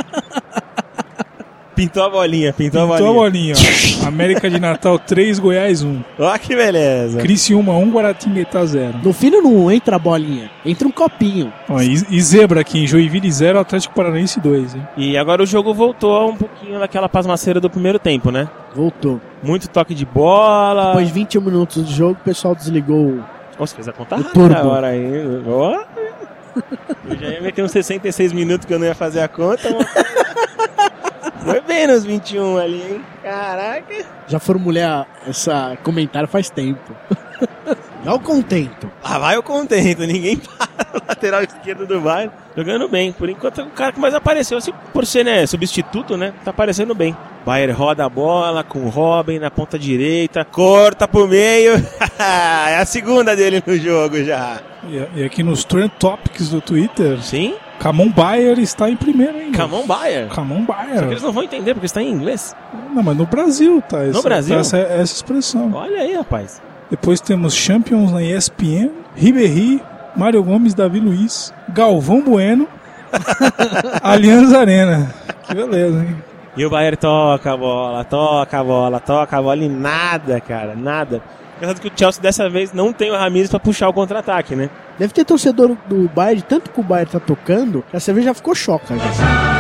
Pintou a bolinha, pintou, Pintou a a bolinha. bolinha, ó. América de Natal três, Goiás um. Ó, que beleza. Criciúma um, Guaratinguetá zero. No fim não entra a bolinha, entra um copinho. Ó, e, e zebra aqui em Joinville zero, Atlético Paranaense dois, hein? E agora o jogo voltou um pouquinho naquela pasmaceira do primeiro tempo, né? Voltou. Muito toque de bola. Depois de vinte e um minutos de jogo, o pessoal desligou. Nossa, fez a conta O rápida turbo. agora aí. Ó. Eu já ia meter uns sessenta e seis minutos que eu não ia fazer a conta, mas... Foi bem nos vinte e um ali, hein? Caraca. Já formulei a- esse comentário faz tempo. Olha o contento. Lá vai o contento, ninguém para. Lateral esquerdo do Bayern, jogando bem. Por enquanto, o cara que mais apareceu, assim, por ser, né, substituto, né, tá aparecendo bem. Bayern roda a bola com o Robin na ponta direita, corta pro meio. É a segunda dele no jogo já. E, e aqui nos Trend Topics do Twitter, Sim? Camon Bayer está em primeiro ainda. Camon Bayern. Camon Só que Bayer. eles não vão entender porque está em inglês. Não, mas no Brasil tá essa, Brasil? tá essa, essa expressão. Olha aí, rapaz. Depois temos Champions na E S P N, Ribéry, Mário Gomes, Davi Luiz, Galvão Bueno, Allianz Arena. Que beleza, hein? E o Bayern toca a bola, toca a bola, toca a bola e nada, cara, nada. Engraçado que o Chelsea dessa vez não tem o Ramires pra puxar o contra-ataque, né? Deve ter torcedor do Bayern, de tanto que o Bayern tá tocando, que a cerveja já ficou choca. Já.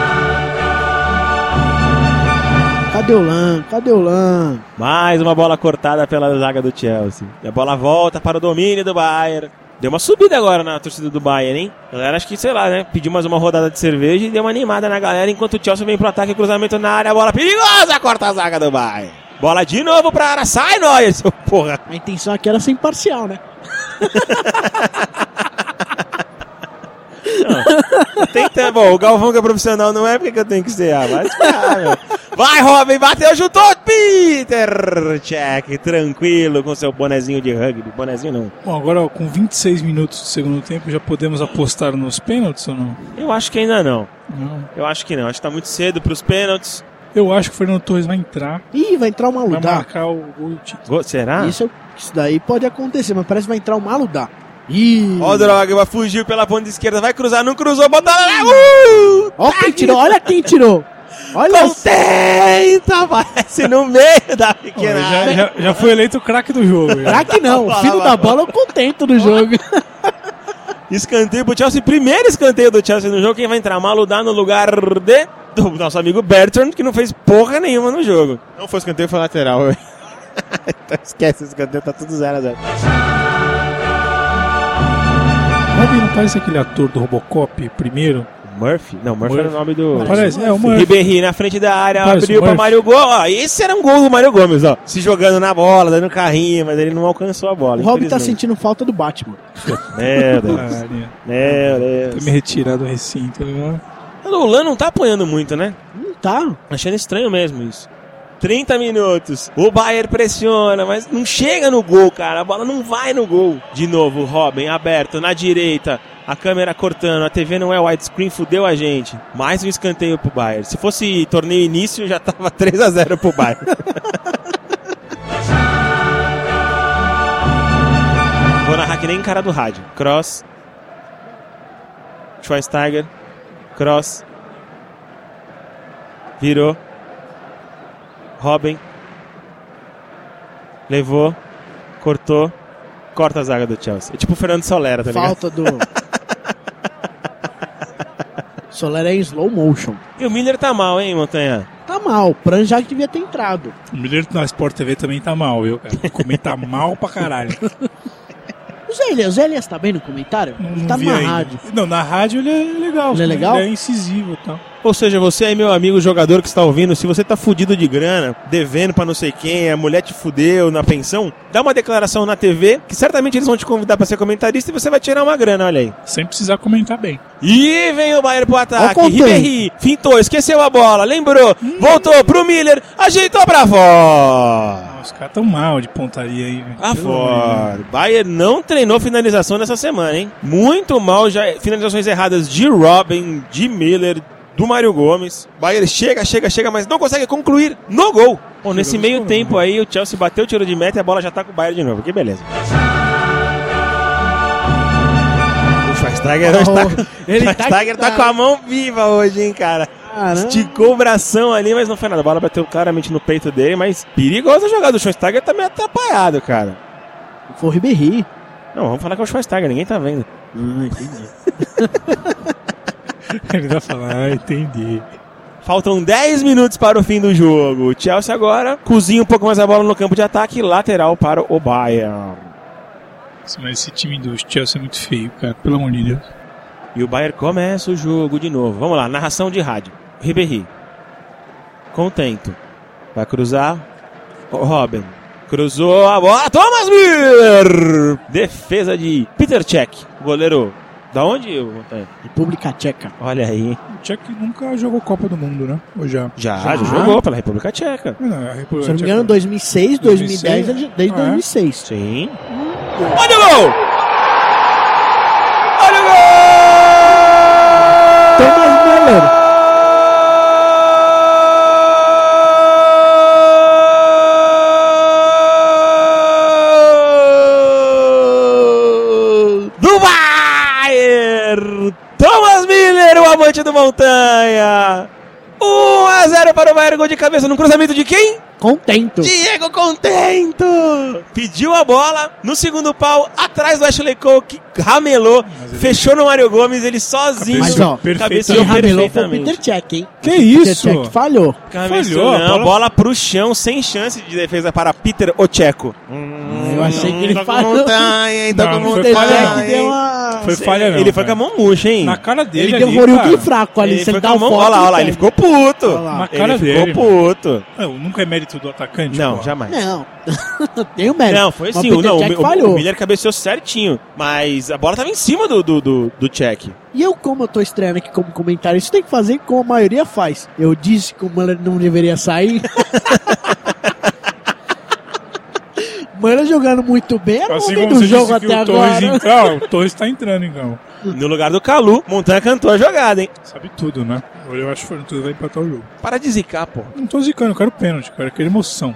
Cadê o Lan? Cadê o Lan? Mais uma bola cortada pela zaga do Chelsea. E a bola volta para o domínio do Bayern. Deu uma subida agora na torcida do Bayern, hein? A galera, acho que, sei lá, né? Pediu mais uma rodada de cerveja e deu uma animada na galera, enquanto o Chelsea vem pro ataque, cruzamento na área, bola perigosa, corta a zaga do Bayern. Bola de novo pra área, sai, Neuer, seu porra. A intenção aqui era ser imparcial, né? Não, tem que ter, bom, o Galvão que é profissional não é porque que eu tenho que ser, ah, vai esperar, meu. Vai, Robin, bateu, chutou, Peter Cech, tranquilo, com seu bonezinho de rugby, bonezinho não. Bom, agora ó, com vinte e seis minutos do segundo tempo, já podemos apostar nos pênaltis ou não? Eu acho que ainda não, Não. eu acho que não, acho que tá muito cedo pros pênaltis. Eu acho que o Fernando Torres vai entrar, Ih, vai entrar o vai Maludá. marcar o gol do título. Go- Será? Isso, isso daí pode acontecer, mas parece que vai entrar o Maludá. Ih! Ó o Drogba, fugiu pela ponta esquerda, vai cruzar, não cruzou, botou lá, uh! Ó quem tirou, olha quem tirou! Olha Contenta, aparece no meio da Ó, pequena já, área. já, já foi eleito o craque do jogo. já. Craque não, o filho da bola é o contento do jogo. Escanteio pro Chelsea, primeiro escanteio do Chelsea no jogo, quem vai entrar? Maludá no lugar de... do nosso amigo Bertrand, que não fez porra nenhuma no jogo. Não foi escanteio, foi lateral. Então esquece esse escanteio, tá tudo zero a zero. Robin não parece aquele ator do Robocop primeiro? Murphy? Não, Murphy, Murphy. era o nome do... Parece, é o Murphy. Ribéry na frente da área, Parece abriu o pra Murphy. Mário Gomes. Ó, esse era um gol do Mário Gomes, ó. Se jogando na bola, dando carrinho, mas ele não alcançou a bola. O Robin tá infelizmente. sentindo falta do Batman. Meu Deus. Caralho. Meu Tem Deus. me retirado do recinto, né? O Lan não tá apoiando muito, né? Não tá. Achando estranho mesmo isso. trinta minutos. O Bayern pressiona, mas não chega no gol, cara. A bola não vai no gol. De novo, o Robin aberto na direita. A câmera cortando. A T V não é widescreen, fudeu a gente. Mais um escanteio pro Bayern. Se fosse torneio início, já tava três a zero pro Bayern. Vou narrar que nem cara do rádio. Cross. Schweinsteiger. Cross. Virou. Robben. Levou. Cortou. Corta a zaga do Chelsea. É tipo o Fernando Solera, tá ligado? Falta do... Solera é em slow motion. E o Miller tá mal, hein, Montanha? Tá mal, o Pran já devia ter entrado. O Miller na Sport T V também tá mal, viu, cara? Comenta mal pra caralho. O Zé Elias, o Zé Elias tá bem no comentário? Não, Ele não tá vi numa ainda. rádio. Não, na rádio ele é legal. Ele é legal? Ele é incisivo e tal. Ou seja, você aí, meu amigo jogador que está ouvindo, se você tá fudido de grana, devendo pra não sei quem, a mulher te fudeu na pensão, dá uma declaração na T V, que certamente eles vão te convidar pra ser comentarista e você vai tirar uma grana, olha aí. Sem precisar comentar bem. E vem o Bayern pro ataque, Ó, Ribéry, fintou, esqueceu a bola, lembrou, hum. voltou pro Miller, ajeitou pra fora. Os caras tão mal de pontaria aí, velho. Ah, fora. Bayern não treinou finalização nessa semana, hein? Muito mal, já finalizações erradas de Robben, de Miller, do Mário Gomes. Bayern chega, chega, chega, mas não consegue concluir no gol. Bom, nesse meio tempo aí, o Chelsea bateu o tiro de meta e a bola já tá com o Bayern de novo. Que beleza. O Schweinsteiger Oh, hoje tá, ele tá Schweinsteiger que tá tá. com a mão viva hoje, hein, cara. Caramba. Esticou o bração ali, mas não foi nada. A bola bateu claramente no peito dele, mas perigosa a jogada. O Schweinsteiger tá meio atrapalhado, cara. Foi o Ribéry. Não, vamos falar que é o Schweinsteiger, ninguém tá vendo. Hum, entendi. Ele vai falar, ah, entendi. Faltam dez minutos para o fim do jogo. O Chelsea agora cozinha um pouco mais a bola no campo de ataque, lateral para o Bayern. Mas esse time do Chelsea é muito feio, cara, pelo amor de Deus. E o Bayern começa o jogo de novo. Vamos lá, narração de rádio. Ribéry. Contento. Vai cruzar. O Robben. Cruzou a bola. Thomas Müller! Defesa de Peter Cech. Goleiro. Da onde, Montanha? República Tcheca. Olha aí. O Tchek nunca jogou Copa do Mundo, né? Ou já? Já, Já. já jogou pela República Tcheca. Não, a República Se eu não me Tcheca- engano, dois mil e seis, dois mil e dez, dois mil e seis? desde Ah, é? dois mil e seis. Sim. Olha o gol! Olha o gol! Thomas Müller. Do Bayern! Thomas Müller, o amante do Montanha! um a zero para o Bayern, gol de cabeça no cruzamento de quem? Contento. Diego Contento! Pediu a bola no segundo pau, atrás do Ashley Cole, que ramelou, ele- fechou no Mário Gomes, ele sozinho. Mas, ó, cabeceou Quem ramelou foi o perfeitamente. Peter Cech, hein? Que Peter isso? Cech falhou. Cabeceou, Falhou, não, a bola- bola pro chão, sem chance de defesa para Peter Ocheco. Eu achei que ele Tá com falhou. montanha, hein? Tá Não, com não foi Peter falha, Cech não. montanha, deu hein? uma... Foi falha não, Ele foi com cara. a mão murcha, hein? Na cara dele Ele deu ali, um cara. Oriuki fraco ali. Ele Se foi ele com dá a o mão, foco, olha lá, olha lá, ele ele ficou puto. Olha lá. Na cara Ele dele. ficou puto. Não, nunca é mérito do atacante, Não, pô. jamais. Não, tem o mérito. Não, foi Mas assim, o o, Peter não, Cech o, o, falhou. o Miller cabeceou certinho, mas a bola tava em cima do, do, do, do Cech. E eu, como eu tô estreando aqui como comentário, isso tem que fazer como a maioria faz. Eu disse que o Müller não deveria sair. O Müller jogando muito bem, era o Assim homem como do você jogo disse que até o Torres agora. entrar, ó, o Torres tá entrando em campo. No lugar do Calu, Montanha cantou a jogada, hein? Sabe tudo, né? Eu acho que o Fortaleza vai empatar o jogo. Para de zicar, pô. Não tô zicando, eu quero pênalti, cara. Eu quero emoção.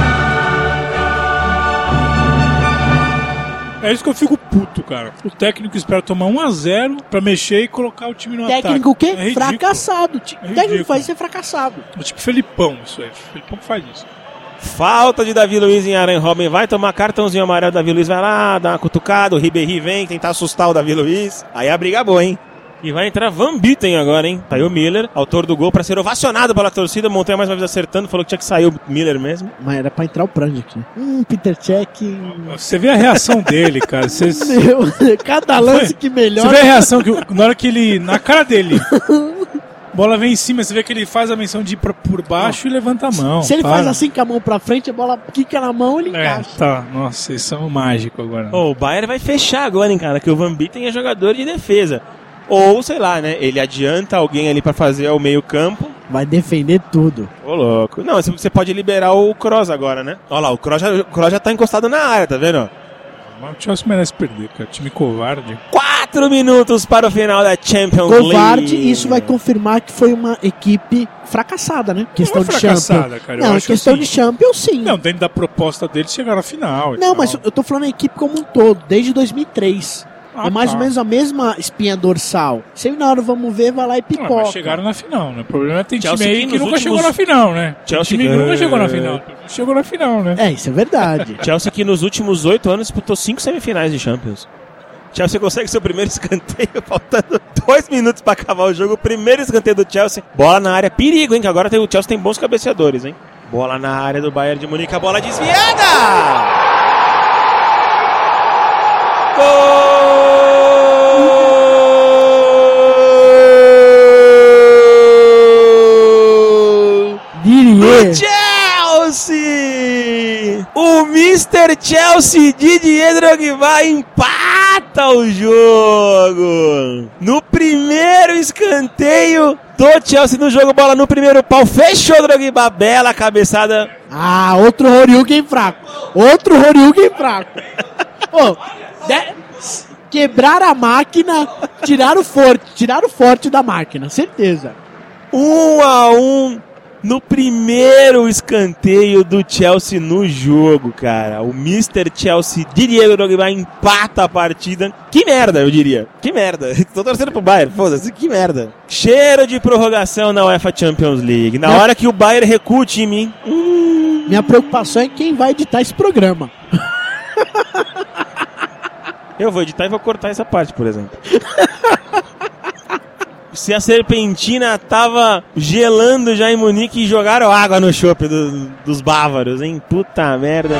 É isso que eu fico puto, cara. O técnico espera tomar um a zero pra mexer e colocar o time no Técnico o ataque. quê? É ridículo. Fracassado. T- É técnico ridículo. faz ser fracassado. É tipo Felipão, isso aí. O Felipão que faz isso. Falta de Davi Luiz em Aran Robben. Vai tomar cartãozinho amarelo. Davi Luiz vai lá, dá uma cutucada. O Ribéry vem tentar assustar o Davi Luiz. Aí a briga é boa, hein? E vai entrar Van Bitten agora, hein? Saiu o Miller, autor do gol, pra ser ovacionado pela torcida. Montanha mais uma vez acertando, falou que tinha que sair o Miller mesmo. Mas era pra entrar o Prange aqui. Hum, Peter Cech. Você vê a reação dele, cara. Você, você Meu, cada lance que melhora. vê a reação que na hora que ele. Na cara dele. Bola vem em cima, você vê que ele faz a menção de ir pra, por baixo e levanta a mão. Se ele para. faz assim com a mão pra frente, a bola quica na mão, ele É, encaixa. tá. Nossa, vocês são mágicos agora. Oh, o Bayern vai fechar agora, hein, cara, que o Van Bitten é jogador de defesa. Ou, sei lá, né, ele adianta alguém ali pra fazer o meio campo. Vai defender tudo. Ô, louco. Não, você pode liberar o Kroos agora, né? Olha lá, o Kroos já, o Kroos já tá encostado na área, tá vendo? Mas o Chelsea merece perder, cara. Time covarde. Quatro minutos para o final da Champions League. Covarde, isso vai confirmar que foi uma equipe fracassada, né? Questão Não é de fracassada, Champions. cara, eu Não, acho questão assim. de Champions, sim. Não, dentro da proposta deles chegaram à final. e Não, tal. mas eu tô falando a equipe como um todo, desde dois mil e três. Ah, é mais tá. ou menos a mesma espinha dorsal. Semifinal, vamos ver, vai lá e Ah, pipoca. mas chegaram na final, né? O problema é que tem Chelsea time aí que que nos nunca últimos- chegou na final, né? Tem Chelsea time que que- nunca chegou na final. Chegou na final, né? É, isso é verdade. Chelsea que nos últimos oito anos disputou cinco semifinais de Champions. Chelsea consegue seu primeiro escanteio, faltando dois minutos pra acabar o jogo. O primeiro escanteio do Chelsea. Bola na área, perigo, hein? Que agora tem, o Chelsea tem bons cabeceadores, hein? Bola na área do Bayern de Munique, a bola desviada! Gol! Diria. Chelsea! O mister Chelsea Didier Drogba empata o jogo! No primeiro escanteio do Chelsea no jogo, bola no primeiro pau, fechou Drogba, bela cabeçada. Ah, outro Horyugen fraco. Outro Horyugen fraco. Pô, de... quebrar a máquina, tirar o forte, tirar o forte da máquina, certeza. Um a um no primeiro escanteio do Chelsea no jogo, cara. O mister Chelsea Didier Drogba empata a partida. Que merda, eu diria. Que merda. Tô torcendo pro Bayern, foda-se, que merda. Cheiro de prorrogação na UEFA Champions League. Na hora que o Bayern recua o time, hein? Hum. Minha preocupação é quem vai editar esse programa. Eu vou editar e vou cortar essa parte, por exemplo. Se a Serpentina tava gelando já em Munique e jogaram água no chope do, dos bávaros, hein? Puta merda.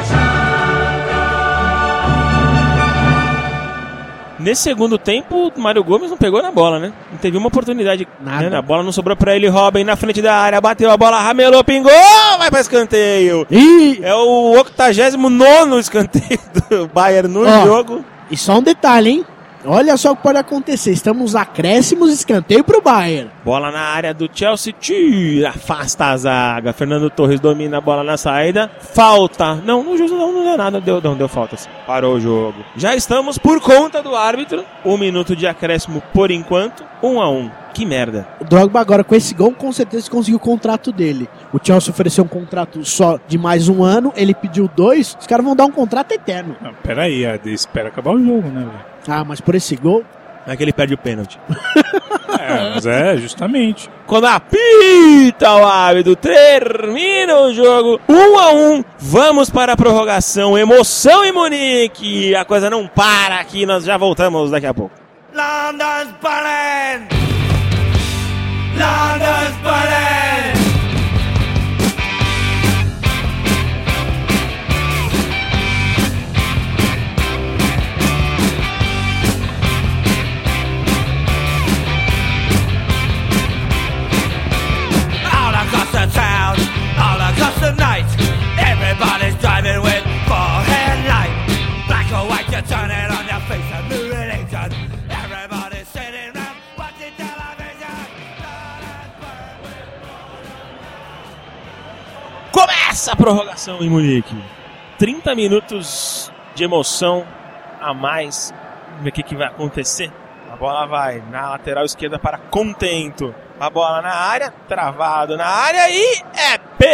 Nesse segundo tempo, o Mário Gomes não pegou na bola, né? Não teve uma oportunidade. Nada. Né? A bola não sobrou pra ele. Robin na frente da área, bateu a bola, ramelou, pingou, vai pra escanteio. E, É o octagésimo nono escanteio do Bayern no Ó. jogo. e só um detalhe, hein? Olha só o que pode acontecer. Estamos nos acréscimos, escanteio pro Bayern. Bola na área do Chelsea, tira, afasta a zaga. Fernando Torres domina a bola na saída. Falta. Não, no justo não, não deu nada, deu, não deu falta. Sim. Parou o jogo. Já estamos por conta do árbitro. Um minuto de acréscimo por enquanto. Um a um. Que merda. O Drogba agora com esse gol com certeza conseguiu o contrato dele. O Chelsea ofereceu um contrato só de mais um ano, ele pediu dois, os caras vão dar um contrato eterno. Não, peraí, espera acabar o jogo, né, velho? Ah, mas por esse gol... É que ele perde o pênalti. É, mas é, justamente. Quando apita o árbitro, termina o jogo. Um a um. Vamos para a prorrogação. Emoção em Munique. A coisa não para aqui, nós já voltamos daqui a pouco. London's burning! London's burning! All across the town, all across the night, everybody's driving with forehead light. Black or white, you turn it on your face and new religion. Everybody's sitting round watching television. Começa a prorrogação em Munique. trinta minutos de emoção a mais. Vamos ver o que, que vai acontecer. A bola vai na lateral esquerda para Contento. A bola na área, travado na área e é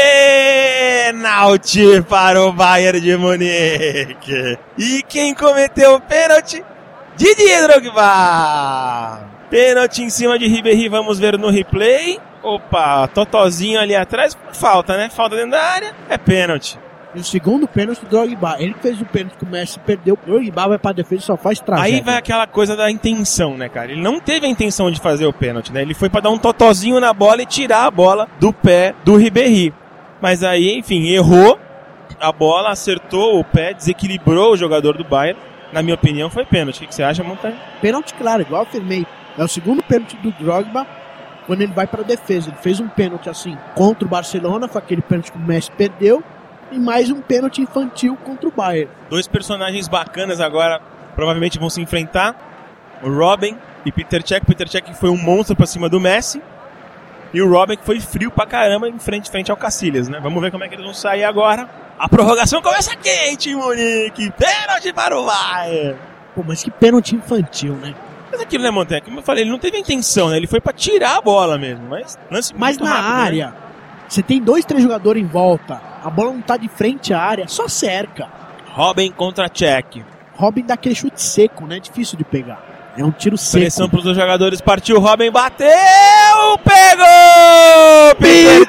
pênalti para o Bayern de Munique. E quem cometeu o pênalti? Didier Drogba. Pênalti em cima de Ribéry, vamos ver no replay. Opa, Totozinho ali atrás, falta, né? Falta dentro da área, é pênalti. E o segundo pênalti do Drogba. Ele fez o pênalti que o Messi perdeu. O Drogba vai pra defesa e só faz tragédia. Aí vai aquela coisa da intenção, né, cara? Ele não teve a intenção de fazer o pênalti, né? Ele foi pra dar um totozinho na bola e tirar a bola do pé do Ribéry. Mas aí, enfim, errou a bola, acertou o pé, desequilibrou o jogador do Bayern. Na minha opinião, foi pênalti. O que que você acha, Montanha? Pênalti, claro, igual eu afirmei. É o segundo pênalti do Drogba quando ele vai pra defesa. Ele fez um pênalti assim contra o Barcelona, foi aquele pênalti que o Messi perdeu. E mais um pênalti infantil contra o Bayern. Dois personagens bacanas agora provavelmente vão se enfrentar. O Robin e Peter Cech. Peter Cech foi um monstro pra cima do Messi. E o Robin que foi frio pra caramba em frente, frente ao Cacilhas, né? Vamos ver como é que eles vão sair agora. A prorrogação começa quente em Munique. Pênalti para o Bayern. Pô, mas que pênalti infantil, né? Mas aquilo, né, Montanha? Como eu falei, ele não teve a intenção, né? Ele foi pra tirar a bola mesmo. Mas, lance Mas muito na rápido, área, né? você tem dois, três jogadores em volta. A bola não tá de frente à área, só cerca. Robin contra Cech. Robin dá aquele chute seco, né? Difícil de pegar. É um tiro seco. Pressão pros dois jogadores, partiu, Robin bateu, pegou! Peter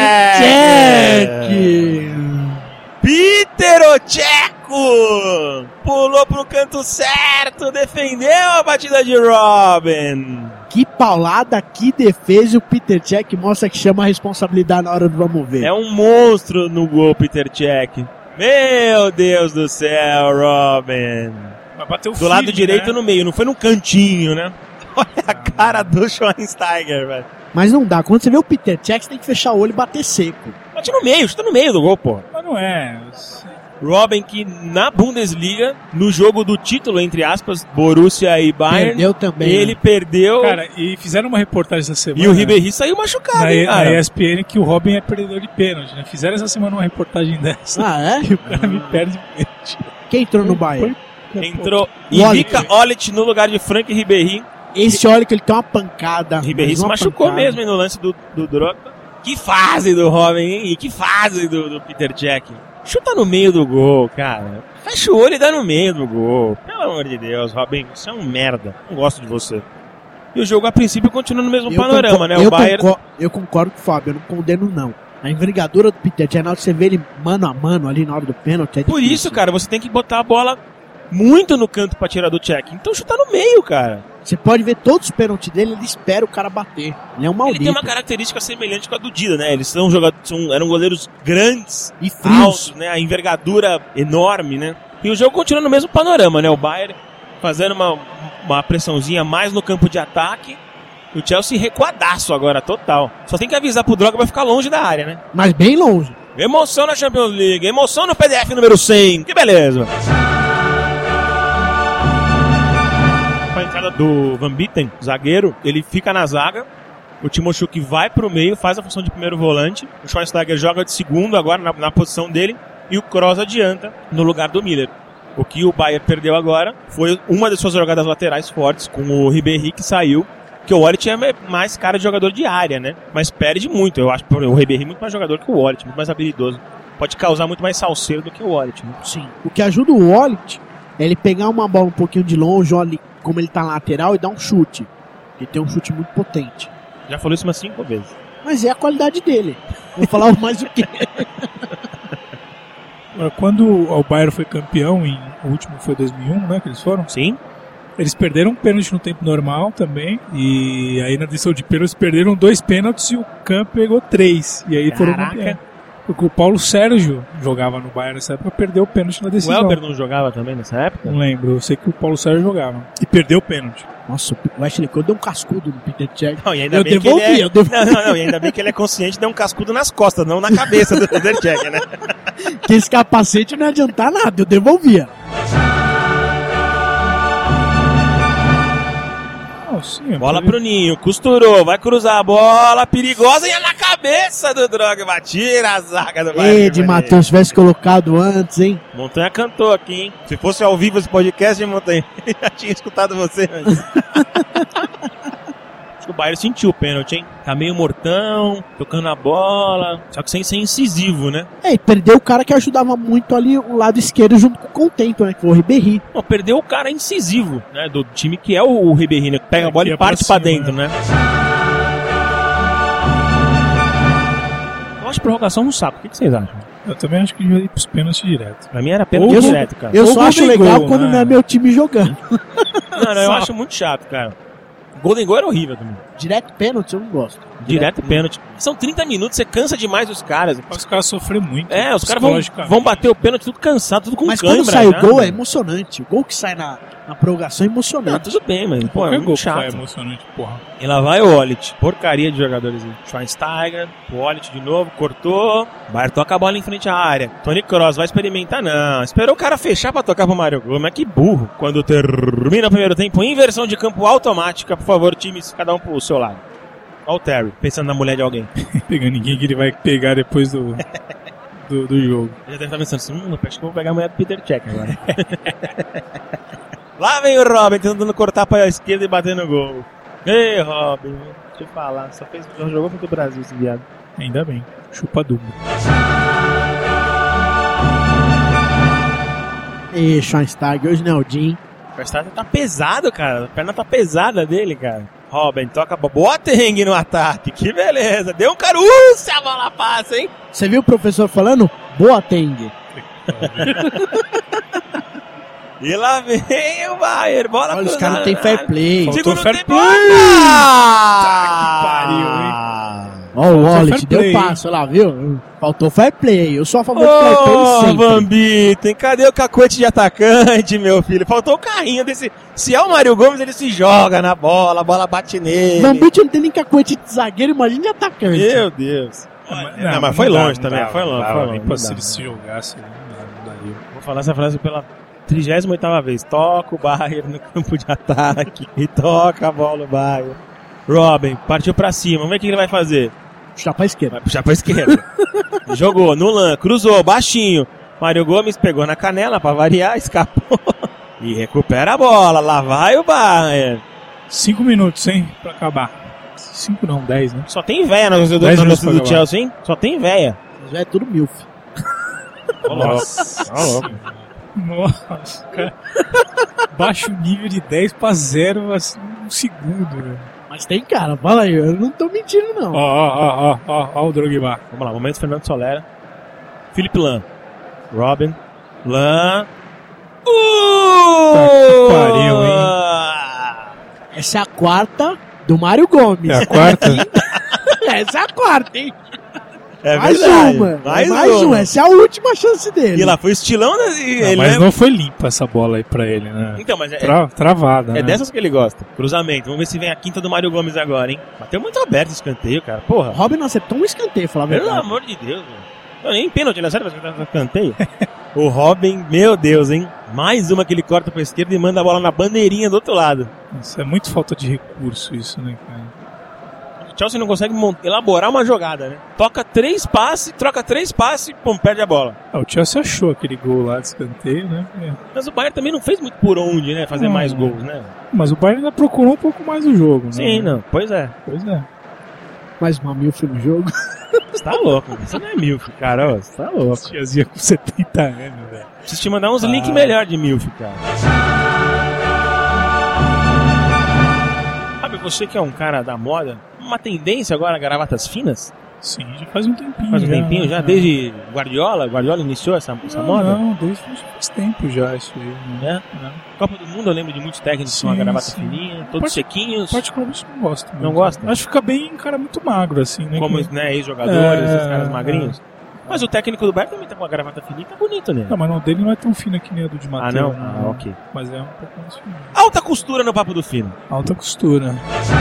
Cech! Peter Ocheco! Pulou pro canto certo, defendeu a batida de Robin. Que paulada, que defesa, o Peter Cech mostra que chama a responsabilidade na hora do vamos ver. É um monstro no gol, Peter Cech. Meu Deus do céu, Robin. Mas bateu Do firme, lado direito né? no meio, não foi no cantinho, né? Olha a cara do Schweinsteiger, velho. Mas não dá, quando você vê o Peter Cech, você tem que fechar o olho e bater seco. Bate no meio, chuta no meio do gol, pô. Mas não é. Robin que na Bundesliga, no jogo do título, entre aspas, Borussia e Bayern, Perdeu também. ele né? perdeu. Cara, e fizeram uma reportagem essa semana. E o Ribéry saiu machucado, na, hein, na cara? E S P N que o Robin é perdedor de pênalti, né? Fizeram essa semana uma reportagem dessa. Ah, é? E o cara me perde pênalti. Quem entrou no Bayern? Entrou Olic. Ivica Olic no lugar de Frank Ribéry. Esse olha que ele tem uma pancada. Ribéry mas se uma machucou pancada. mesmo hein, no lance do, do Drogba. Que fase do Robin, hein? E que fase do, do Peter Cech. Chuta no meio do gol, cara. Fecha o olho e dá no meio do gol. Pelo amor de Deus, Robin, você é um merda. Não gosto de você. E o jogo, a princípio, continua no mesmo Eu panorama, concor- né? Eu, O Bayern... concor- eu concordo com o Fábio, eu não condeno não. A envergadura do Peter Cech, na hora que você vê ele mano a mano ali na hora do pênalti, é Por difícil. isso, cara, você tem que botar a bola muito no canto pra tirar do Cech. Então chuta no meio, cara. Você pode ver todos os pênaltis dele, ele espera o cara bater. Ele é um Ele maldito. tem uma característica semelhante com a do Dida, né? Eles são jogadores, são, eram goleiros grandes, E frios. altos, né? A envergadura enorme, né? E o jogo continua no mesmo panorama, né? O Bayern fazendo uma, uma pressãozinha mais no campo de ataque. E o Chelsea recuadaço agora, total. Só tem que avisar pro Drogba pra ficar longe da área, né? Mas bem longe. Emoção na Champions League, emoção no P D F número cem. Que beleza! Com a entrada do Van Bitten, zagueiro, ele fica na zaga. O Timoshuk vai pro meio, faz a função de primeiro volante. O Schweinsteiger joga de segundo agora na, na posição dele. E o Kroos adianta no lugar do Miller. O que o Bayern perdeu agora foi uma das suas jogadas laterais fortes com o Ribéry que saiu. Que o Wallet é mais cara de jogador de área, né? Mas perde muito. Eu acho o Ribéry é muito mais jogador que o Wallet, muito mais habilidoso. Pode causar muito mais salseiro do que o Wallet, né? Sim. O que ajuda o Wallet é ele pegar uma bola um pouquinho de longe, olha como ele tá na lateral e dar um chute. Ele tem um chute muito potente. Já falou isso umas cinco vezes. Mas é a qualidade dele. Vou falar mais o quê? Quando o Bayern foi campeão, em, o último foi dois mil e um, né, que eles foram? Sim. Eles perderam um pênalti no tempo normal também, e aí na decisão de pênaltis perderam dois pênaltis e o Kahn pegou três, e aí foram Caraca. campeão. Porque o Paulo Sérgio jogava no Bayern nessa época, perdeu o pênalti na O decisão. Elber não jogava também nessa época? Não lembro, eu sei que o Paulo Sérgio jogava. E perdeu o pênalti. Nossa, o Ashley Cole deu um cascudo no Peter Cech. Não, e ainda Eu bem devolvi, que ele é... eu devolvi. Não, não, não, e ainda bem que ele é consciente de dar um cascudo nas costas, não na cabeça do Peter Cech, né? Que esse capacete não ia adiantar nada, eu devolvia. Não, sim, Bola teve- pro Ninho, costurou, vai cruzar a bola, perigosa e é na cabeça do Drogba, tira a zaga do Bayern. Ed, Matheus, tivesse colocado antes, hein? Montanha cantou aqui, hein? Se fosse ao vivo esse podcast, hein, Montanha? Já tinha escutado você antes. Acho que o Bayern sentiu o pênalti, hein? Tá meio mortão, tocando a bola, só que sem ser incisivo, né? É, e perdeu o cara que ajudava muito ali o lado esquerdo junto com o Contento, né? Que foi o Ribéry. Não, perdeu o cara incisivo, né? Do time que é o, o Ribéry, né? Que pega É, a bola que e é pra parte pra cima, dentro, né? Eu acho prorrogação um saco. O que, que vocês acham? Eu também acho que devia ir pros pênaltis direto. Pra mim era pênalti Ou- direto, cara. Eu Ou só acho Golden legal Goal, quando né? não é meu time jogando. Não, não, eu Só. acho muito chato, cara. Golden Goal era horrível também. Direto pênalti eu não gosto. Direto pênalti. São trinta minutos, você cansa demais os caras. Os caras sofrem muito. É, os caras vão, psicologicamente. vão bater o pênalti tudo cansado, tudo com Mas cãibra. quando sai o já, gol é né? emocionante. O gol que sai na, na prorrogação é Não, emocionante. tudo bem, mas pô, é Qualquer muito gol que sai é chato. emocionante, porra. E lá vai o Wallet. Porcaria de jogadores aí. Schweinsteiger, o Wallet de novo, cortou. Bayern toca a bola em frente à área. Toni Kroos vai experimentar, não. Esperou o cara fechar pra tocar pro Mário Gol, mas que burro. Quando termina o primeiro tempo, inversão de campo automática. Por favor, times, cada um pro seu lado. Olha o Terry, pensando na mulher de alguém. Pegando ninguém que ele vai pegar depois do, do, do jogo. Ele deve estar pensando assim, hum, acho que eu vou pegar a mulher do Peter Cech agora. Lá vem o Robin tentando cortar pra esquerda e bater no gol. Ei, Robin, deixa eu falar, só, fez, só jogou contra o Brasil esse viado. Ainda bem. Chupa duplo. E Schweinsteiger, hoje não é o Jim. O Verstappen tá pesado, cara. A perna tá pesada dele, cara. Robin, toca a bola. Boateng no ataque. Que beleza. Deu um caruço, a bola passa, hein? Você viu o professor falando? Boateng. E lá vem o Bayern. Bola Olha, os cruzada. caras não tem fair play. Faltou Segundo fair tempo. play. Tá, que pariu, hein? Ó, o Wallet fair deu play. passo lá, viu? Faltou fair play. Eu sou a favor do fair play Ô, sempre. Van Bitten, cadê o cacoete de atacante, meu filho? Faltou o carrinho desse... Se é o Mário Gomes, ele se joga na bola, a bola bate nele. Van Beek não tem nem cacoete de zagueiro, imagina de atacante. Meu Deus. Não, Não, mas foi não dá, longe não também, dá, foi não longe, dá, foi nem longe, pra não se dá. ele se jogasse, não dá, não daria. Vou falar essa frase pela trigésima oitava vez. Toca o Bayern no campo de ataque e toca a bola o Bayern. Robin, partiu pra cima, vamos ver o que ele vai fazer. Puxar pra esquerda. Vai puxar pra esquerda. Jogou, no lã, cruzou, baixinho. Mário Gomes pegou na canela pra variar, escapou. E recupera a bola, lá vai o Bayern. Cinco minutos, hein, pra acabar. Cinco não, dez, né? Só tem véia na torcida do, Dez na minutos torcida do pra acabar. Chelsea, hein? Só tem véia. Já é tudo milf. Nossa. Tá louco. Nossa, cara. Baixa o nível de dez pra zero assim, um segundo, velho. Mas tem cara, fala aí, eu não tô mentindo Ó, não. ó, ó, ó, ó, ó o Drogba. Vamos lá, momento Fernando Solera. Felipe Lan. Robin. Lan. Uh! Tá que pariu, hein? Essa é a quarta do Mário Gomes. É a quarta? Essa é a quarta, hein? É mais verdade. uma. Mais, mais uma. uma. Essa é a última chance dele. E lá foi estilão, né? E Não, ele mas é- não foi limpa essa bola aí pra ele, né? Então, mas é, Tra- travada, é né? dessas que ele gosta. Cruzamento. Vamos ver se vem a quinta do Mário Gomes agora, hein? Bateu muito aberto esse escanteio, cara. Porra. Robin não acertou um escanteio, falar a Pelo verdade. amor de Deus, velho. Não, nem pênalti, ele acerta, mas escanteio. O Robin, meu Deus, hein? Mais uma que ele corta pra esquerda e manda a bola na bandeirinha do outro lado. Isso é muito falta de recurso, isso, né, cara? O Chelsea não consegue mont- elaborar uma jogada, né? Toca três passes, troca três passes e pum, perde a bola. Ah, o Chelsea achou aquele gol lá de escanteio, né? É. Mas o Bayern também não fez muito por onde, né? Fazer Não. mais gols, né? Mas o Bayern ainda procurou um pouco mais o jogo, né? Sim, não. Pois é. Pois é. Mais uma milf no jogo. Você tá louco. Você não é milf, cara. ó. Você tá louco. Tiazinha com setenta anos, velho. Preciso te mandar uns Ah. links melhor de milf, cara. Sabe, você que é um cara da moda, uma tendência agora a gravatas finas? Sim, já faz um tempinho. Faz um já, tempinho já, né? desde Guardiola? Guardiola iniciou essa, essa não, moda? Não, desde faz tempo já isso aí. Né? É? Copa do Mundo eu lembro de muitos técnicos com uma Sim, gravata sim. fininha, todos Part- sequinhos, Particularmente não gosto. muito. Não gosta? Acho que fica bem um cara muito magro, assim, né? como Que- né, ex-jogadores, É, esses caras magrinhos. Mas o técnico do Bayern também tá com uma gravata fininha, tá bonito, né? Não, mas não, dele não é tão fina que nem a do de Ah, Matheus. não? né? Ah, ok. Mas é um pouco mais fina. Alta costura no Papo do Fino. Alta costura.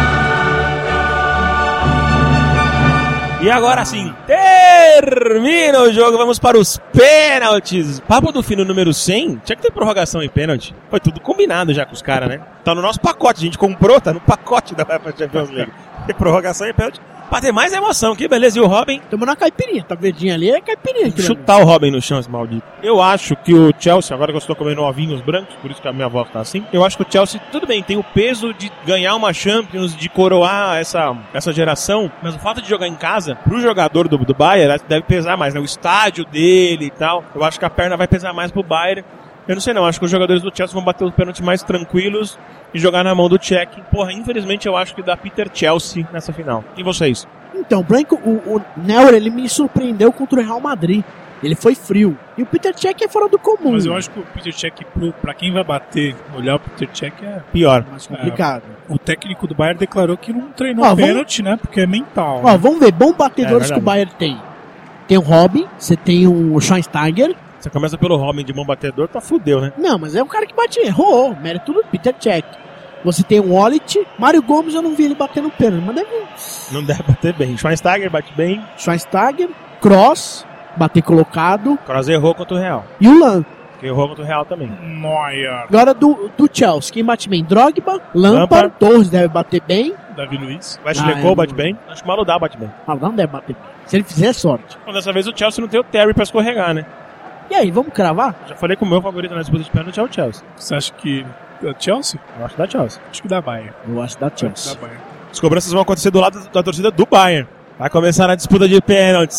E agora sim, termina o jogo, vamos para os pênaltis. Papo do Fino número cem, tinha que ter prorrogação e pênalti. Foi tudo combinado já com os caras, né? Tá no nosso pacote, a gente comprou, tá no pacote da UEFA Champions League. Tem prorrogação e pênalti. Pra ter mais emoção, que beleza. E o Robin, Tamo na caipirinha, tá verdinho ali, é caipirinha. aquilo ali. chutar o Robin no chão, esse maldito. Eu acho que o Chelsea, agora que eu estou comendo ovinhos brancos, por isso que a minha voz tá assim, eu acho que o Chelsea, tudo bem, tem o peso de ganhar uma Champions, de coroar essa, essa geração, mas o fato de jogar em casa, pro jogador do, do Bayern, deve pesar mais, né? O estádio dele e tal, eu acho que a perna vai pesar mais pro Bayern. Eu não sei não, acho que os jogadores do Chelsea vão bater os pênaltis mais tranquilos e jogar na mão do Cech. Porra, infelizmente eu acho que dá Peter Chelsea nessa final. E vocês? Então, Branco, o, o Neuer, ele me surpreendeu contra o Real Madrid. Ele foi frio. E o Peter Cech é fora do comum. Mas eu acho que o Peter Cech, pro- pra quem vai bater, olhar o Peter Cech, é... Pior. mais complicado. O técnico do Bayern declarou que não treinou Ó, vamos- pênalti, né? Porque é mental. Ó, né? vamos ver, bons batedores É que o verdade. Bayern tem. Tem o Robin, você tem o Schweinsteiger. Você começa pelo Robin de mão batedor, tá fudeu, né? Não, mas é um cara que bate, errou. Mérito do Peter Cech. Você tem o Wallet. Mário Gomes, eu não vi ele batendo pênalti, mas deve... Não deve bater bem. Schweinsteiger bate bem. Schweinsteiger, Kroos, bater colocado. Kroos errou contra o Real. E o Lan. Que errou contra o Real também. Neuer. Agora do, do Chelsea, quem bate bem? Drogba, Lampard, Lampard. Torres deve bater bem. Davi Luiz. Wesley Ah, Cole é, bate não. bem. Acho que o Maludá bate bem. Ah, não deve bater bem. Se ele fizer, é sorte. Bom, dessa vez o Chelsea não tem o Terry pra escorregar, né? E aí, vamos cravar? Já falei que o meu favorito na disputa de pênalti é o Chelsea. Você acha que... Da Chelsea? Eu acho da Chelsea. Acho que da Bayern. Eu acho da Acho que Chelsea. da Bayern. As cobranças vão acontecer do lado da torcida do Bayern. Vai começar a disputa de pênaltis.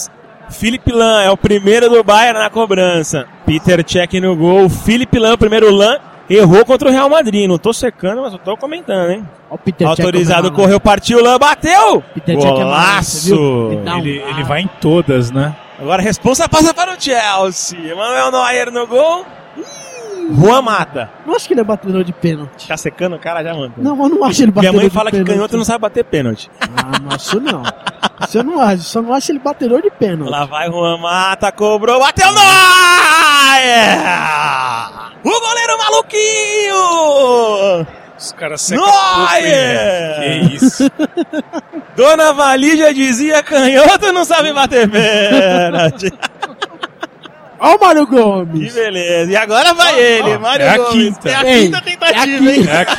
Felipe Lan é o primeiro do Bayern na cobrança. Peter Cech no gol. Felipe Lan, o primeiro Lan, errou contra o Real Madrid. Não tô secando, mas eu tô comentando, hein? Ó, o Peter Autorizado, Cech, correu, partiu, Lan, bateu! Peter Cech é maluco, você viu? Golaço! Ele dá um- Ele, ele vai em todas, né? Agora a responsa passa para o Chelsea. Manuel Neuer no gol. Juan Mata. Não acho que ele é batedor de pênalti. Tá secando o cara já, mano. Não, eu não acho ele Minha batedor mãe de fala que pênalti. canhoto não sabe bater pênalti. Ah, mas isso não. Isso eu não acho. Só não acho ele batedor de pênalti. Lá vai Juan Mata, cobrou, bateu, Neuer! O goleiro maluquinho! Os caras secam pouco, hein, Neuer! velho? Que isso. Dona Vali já dizia, canhoto não sabe bater pênalti. Ó o Mário Que Gomes. beleza. E agora vai ele, Mário é a Gomes. quinta. É a Ei, quinta tentativa, é a hein? quinta. É aqui.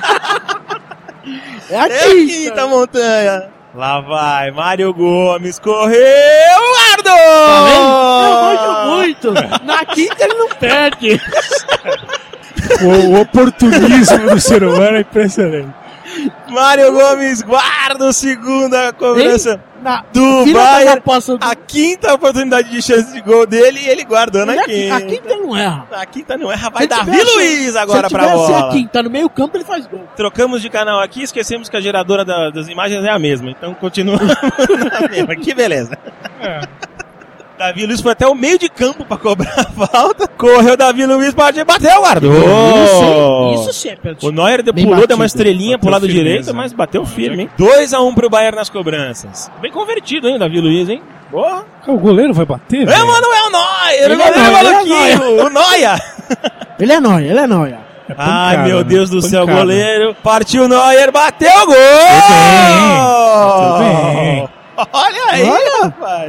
É a É a quinta. quinta montanha. Lá vai, Mário Gomes, correu, Tá vendo? Eu guardou! manjo muito. Na quinta ele não perde. O, o oportunismo do ser humano é impressionante. Mário Gomes guarda o segunda cobrança Na do fila da Bayern. aposta do- A quinta oportunidade de chance de gol dele e ele guardou na Ele é- quinta. A quinta ele não erra. A quinta não erra, Se vai ele Davi tivesse- Luiz agora se pra ele tivesse bola. a quinta no meio campo, ele faz gol. Trocamos de canal aqui, esquecemos que a geradora da- das imagens é a mesma, então continua na mesma. Que beleza. É. Davi Luiz foi até o meio de campo pra cobrar a falta. Correu Davi Luiz, bateu, bateu, guardou. Isso, isso sim é pênalti. O Neuer Bem pulou, batido. deu uma estrelinha pro Bateu lado firmeza. direito, mas bateu firme, hein? dois a um pro Bayern nas cobranças. Bem convertido, hein, Davi Luiz, hein? Boa. O goleiro vai bater, É, velho? Manuel Neuer, Ele o é goleiro Neuer, ele é maluquinho, o Neuer. Ele é nóia, ele é nóia. É Ai, pancada, meu né? Deus do céu, Pancada. goleiro. Partiu Neuer, bateu, gol! Bateu bem. Olha aí, Olha. rapaz.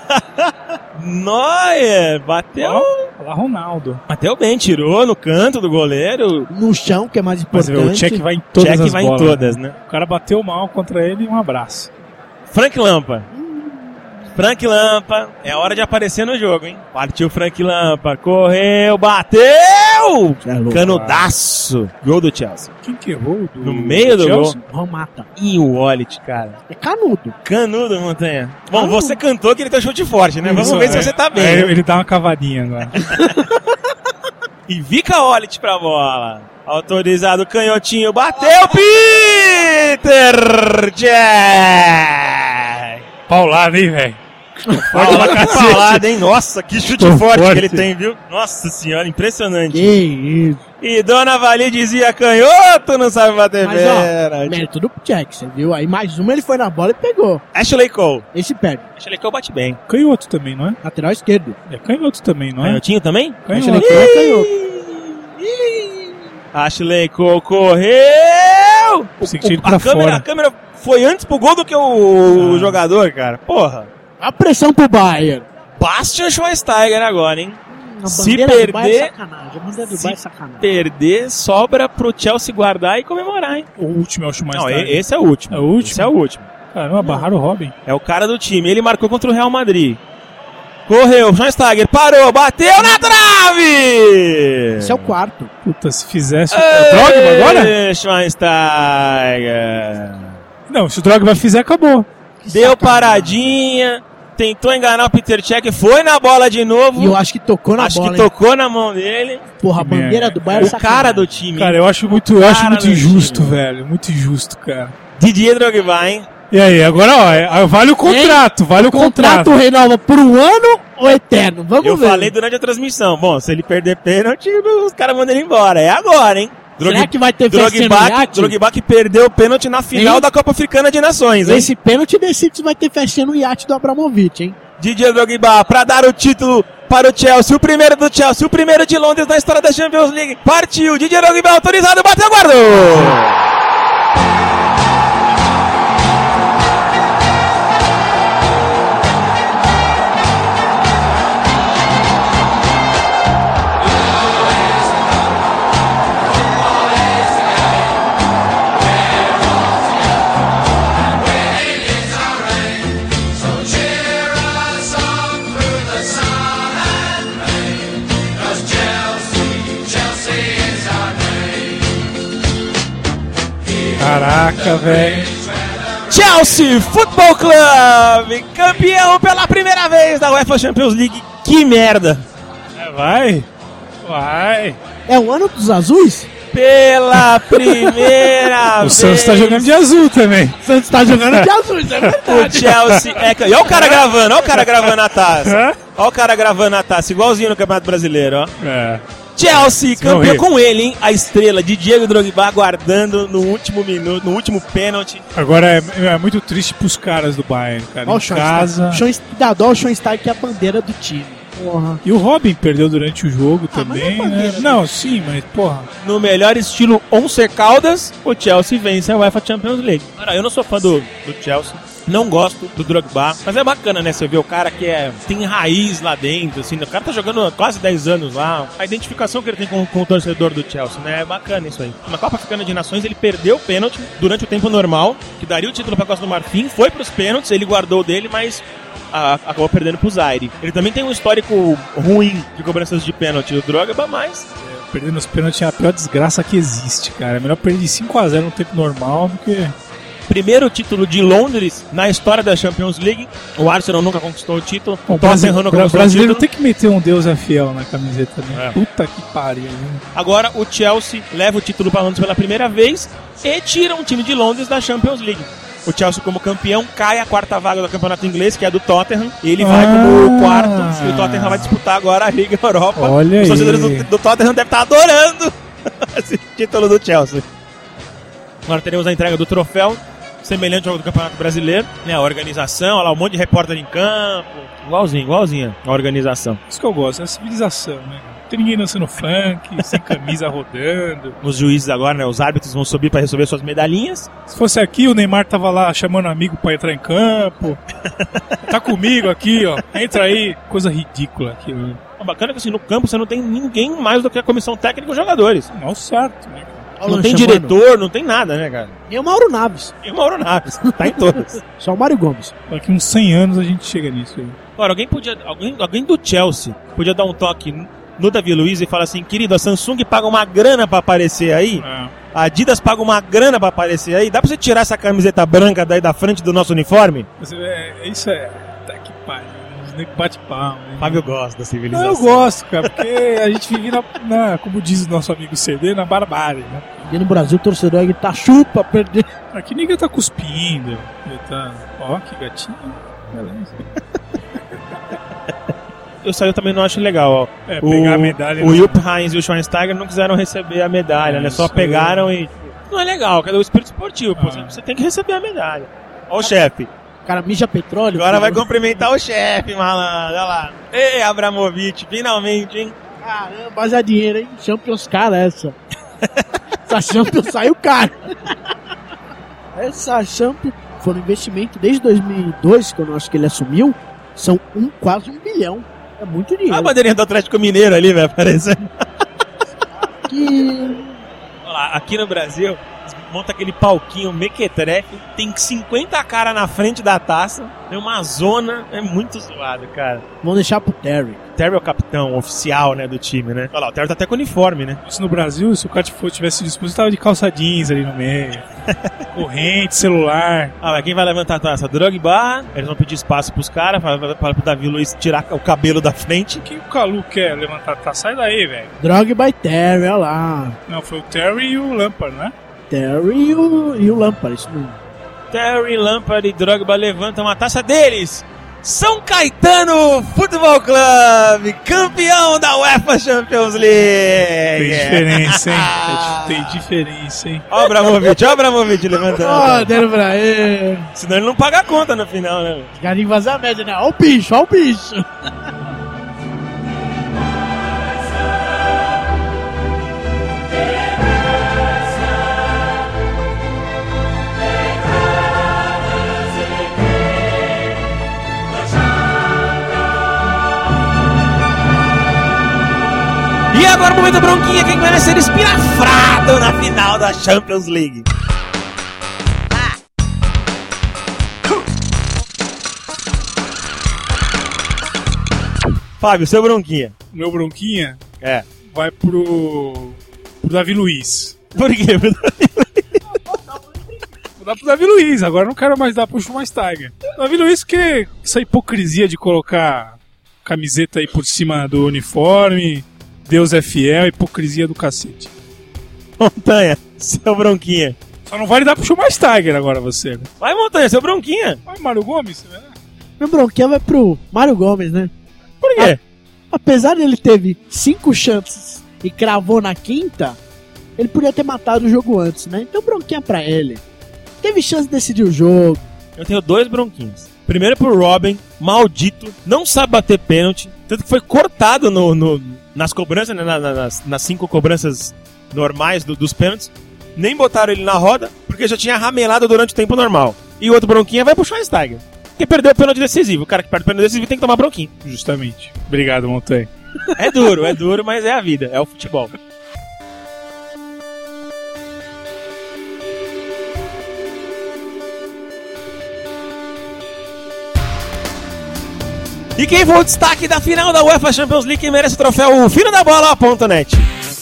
Neuer, bateu. Olha lá, Ronaldo. Bateu bem, tirou no canto do goleiro. No chão, que é mais Mas importante. o Cech vai em todas Check as vai bolas. em todas, né? O cara bateu mal contra ele e um abraço. Frank Lampa. Frank Lampa, é hora de aparecer no jogo, hein? Partiu Frank Lampa, correu, bateu! É louco. Canudaço! Gol do Chelsea. Quem que errou? Do, No meio do Chelsea? gol. Vamos mata. E o Wallet, cara. É canudo. Canudo, Montanha. Bom, Canudo. você cantou que ele tem um chute forte, né? Vamos Isso, ver se é. você tá bem. É, né? ele dá uma cavadinha agora. E Vika Wallet pra bola. Autorizado, canhotinho, bateu, Peter Jack! Paulado, hein, velho? Paulada, paulada, hein? Nossa, que chute Tô forte, forte. que ele tem, viu? Nossa senhora, impressionante. Que isso. E Dona Vali dizia, canhoto não sabe bater Mas, ó, pênalti. mérito do Cech, você viu? Aí mais uma ele foi na bola e pegou. Ashley Cole. Esse perde. Ashley Cole bate bem. Canhoto também, não é? Lateral esquerdo. É canhoto também, não é? Canhotinho também? Canhoto. Ashley Cole é canhoto. Ashley Cole correu! Pensei que tinha ido a, pra câmera, fora. a câmera foi antes pro gol do que o Ah. jogador, cara. Porra. A pressão pro Bayern. Bastian Schweinsteiger agora, hein? A Se bandeira do Bayern é perder- sacanagem. A bandeira do se Bayern é sacanagem. Perder, sobra pro Chelsea guardar e comemorar, hein? O último é o mais Não, tarde. e- esse é o último. É o último? Esse é o último. Caramba, barraram o Robin. É o cara do time. Ele marcou contra o Real Madrid. Correu, Schweinsteiger parou, bateu na trave! Esse é o quarto. Puta, se fizesse o Drogba agora? Ei, Schweinsteiger. Não, se o Drogba fizer, acabou. Que Deu sacanagem. paradinha, tentou enganar o Peter Cech, foi na bola de novo. E eu acho que tocou na Acho bola. que tocou na mão dele. Hein? Porra, a Que bandeira merda. do Bayern é O sacanagem. cara do time. Cara, eu acho muito, eu acho Cara muito do injusto, time. velho. Muito injusto, cara. Didier Drogba, hein? E aí, agora, ó, é- vale o contrato, vale o contrato. Contrato renova por um ano ou eterno? Vamos Eu ver. falei durante a transmissão. Bom, se ele perder pênalti, os caras mandam ele embora. É agora, hein? Será que vai ter festinha no Drogba, que, iate? Drogba que perdeu o pênalti na final Hein? da Copa Africana de Nações, hein? Esse pênalti decide se vai ter festinha no iate do Abramovich, hein? Didier Drogba pra dar o título para o Chelsea, o primeiro do Chelsea, o primeiro de Londres na história da Champions League. Partiu, Didier Drogba autorizado, bateu, guardou! Caraca, velho. Chelsea Chelsea Football Club, campeão pela primeira vez da UEFA Champions League. Que merda! É, vai, vai. É o ano dos azuis? Pela primeira O vez. Santos tá jogando de azul também. O Santos tá jogando de azuis, é O verdade. Chelsea é... E olha o cara gravando, olha o cara gravando a taça. Hã? Olha o cara gravando a taça, igualzinho no Campeonato Brasileiro, ó. É. Chelsea, campeão morrer. com ele, hein? A estrela de Diego Drogba guardando no último minuto, no último pênalti. Agora é, é muito triste pros caras do Bayern, cara. Olha o Em casa. Schoenstein. Dá dó o Schoenstein, que é a bandeira do time. Porra. E o Robin perdeu durante o jogo Ah, mas também, não é né? bandeira, Não, sim, mas porra. No melhor estilo Once Caldas, o Chelsea vence a UEFA Champions League. Cara, eu não sou fã do, do Chelsea, não gosto do Drogba, mas é bacana, né? Você vê o cara que é, tem raiz lá dentro, assim, o cara tá jogando há quase dez anos lá, a identificação que ele tem com, com o torcedor do Chelsea, né? É bacana isso aí. Na Copa Africana de Nações, ele perdeu o pênalti durante o tempo normal, que daria o título pra Costa do Marfim, foi pros pênaltis, ele guardou dele, mas... A, acabou perdendo pro Zaire. Ele também tem um histórico ruim de cobranças de pênalti do Drogba, mas É, perdendo os pênaltis é a pior desgraça que existe, cara. É melhor perder de cinco a zero no tempo normal do que... primeiro título de Londres na história da Champions League. O Arsenal nunca conquistou o título. O O Tottenham nunca Bra- conquistou o brasileiro título. tem que meter um Deus é fiel na camiseta, né? É. Puta que pariu, né? Agora o Chelsea leva o título para Londres pela primeira vez e tira um time de Londres da Champions League. O Chelsea, como campeão, cai a quarta vaga do campeonato inglês, que é do Tottenham. E ele vai Ah. como quarto. E o Tottenham vai disputar agora a Liga Europa. Olha Os aí. torcedores do, do Tottenham devem estar adorando esse título do Chelsea. Agora teremos a entrega do troféu, semelhante ao do Campeonato Brasileiro. Né, a organização, olha lá, um monte de repórter em campo. Igualzinho, igualzinho a organização. Isso que eu gosto, é a civilização, né? Não tem ninguém dançando funk, sem camisa rodando. Os juízes agora, né, os árbitros vão subir para receber suas medalhinhas. Se fosse aqui, o Neymar tava lá chamando amigo pra entrar em campo. Tá comigo aqui, ó. Entra aí. Coisa ridícula aquilo. O bacana é que assim, no campo você não tem ninguém mais do que a comissão técnica e os jogadores. Não certo, né? Olha Não o tem chamando. diretor, não tem nada, né, cara? E o Mauro Naves. E o Mauro Naves, tá em todas. Só o Mário Gomes. Daqui uns cem anos a gente chega nisso aí. Agora, alguém podia, alguém, alguém do Chelsea podia dar um toque no Davi Luiz e falar assim, querido, a Samsung paga uma grana pra aparecer aí, É. a Adidas paga uma grana pra aparecer aí, dá pra você tirar essa camiseta branca daí da frente do nosso uniforme? Mas é, é- isso é. Tá que pariu. Os nego bate palma. hein? Fábio gosta da Não, civilização. eu gosto, cara, porque a gente vive na, na- como diz o nosso amigo C D, na barbárie, né? E no Brasil o torcedor é gritar chupa, perder. Aqui ninguém tá cuspindo. Ele tá. Ó, que gatinho. Beleza. Eu saí, eu também não acho legal, ó. É, o, pegar a medalha. O Jupp Heynckes e o Schweinsteiger não quiseram receber a medalha, É, né? Só isso pegaram e... Não é legal, cadê o espírito esportivo? Pô, Ah. você tem que receber a medalha. Ó o chefe. O cara mija petróleo. Agora vai filho. cumprimentar o chefe, malandro. Olha lá. Ei, Abramovich, finalmente, hein? Caramba, haja dinheiro, hein? Champions cara essa. Essa Champions saiu cara. Essa Champions foi um investimento desde dois mil e dois, quando eu acho que ele assumiu, são um, quase um bilhão. É muito Olha a dinheiro. bandeirinha do Atlético Mineiro ali, velho, aparecendo. Que... Olha lá, aqui no Brasil, monta aquele palquinho mequetrefe, tem cinquenta caras na frente da taça, tem uma zona, é muito zoado, cara. Vamos deixar pro Terry. Terry é o capitão oficial, né, do time, né? Olha lá, o Terry tá até com uniforme, né? Isso no Brasil, se o cara for- tivesse disposto, tava de calça jeans ali no meio. Corrente, celular. Ah, mas quem vai levantar a taça? Drogba, eles vão pedir espaço pros caras, para pro Davi Luiz tirar o cabelo da frente. Quem o Calu quer levantar? Tá, sai daí, velho. Drogba e Terry, olha lá. Não, foi o Terry e o Lampard, né? Terry e o, e o Lampard, isso mesmo. Terry, Lampard e Drogba levantam a taça deles. São Caetano Futebol Clube, campeão da UEFA Champions League. Tem diferença, hein? Tem diferença, hein? Ó o Abramovich, ó o Abramovich levantando. Ó, deram pra ele. Senão ele não paga a conta no final, né? Os caras têm que fazer a média, né? Ó o bicho, ó o bicho. E agora o momento bronquinha, quem vai ser espirafrado na final da Champions League. Fábio, seu bronquinha. Meu bronquinha É. vai pro. pro Davi Luiz. Por quê? O Dá pro Davi Luiz, agora não quero mais dar pro Schweinsteiger. Davi Luiz, que essa hipocrisia de colocar camiseta aí por cima do uniforme, Deus é fiel, hipocrisia do cacete. Montanha, seu bronquinha. Só não vale dar pro Schweinsteiger agora você, né? Vai, Montanha, seu bronquinha. Vai, Mário Gomes, né? Meu bronquinha vai pro Mário Gomes, né? Por quê? A, apesar de ele teve cinco chances e cravou na quinta, ele podia ter matado o jogo antes, né? Então bronquinha pra ele. Teve chance de decidir o jogo. Eu tenho dois bronquinhos. Primeiro pro Robin, maldito, não sabe bater pênalti, tanto que foi cortado no, no, nas cobranças, né, na, na, nas, nas cinco cobranças normais do, dos pênaltis. Nem botaram ele na roda, porque já tinha ramelado durante o tempo normal. E o outro bronquinha vai pro Schweinsteiger, que perdeu o pênalti decisivo. O cara que perde o pênalti decisivo tem que tomar bronquinho. Justamente. Obrigado, Montanha. É duro, é duro, mas é a vida, é o futebol. E quem foi o destaque da final da UEFA Champions League que merece o troféu o Fino da Bola ponto net?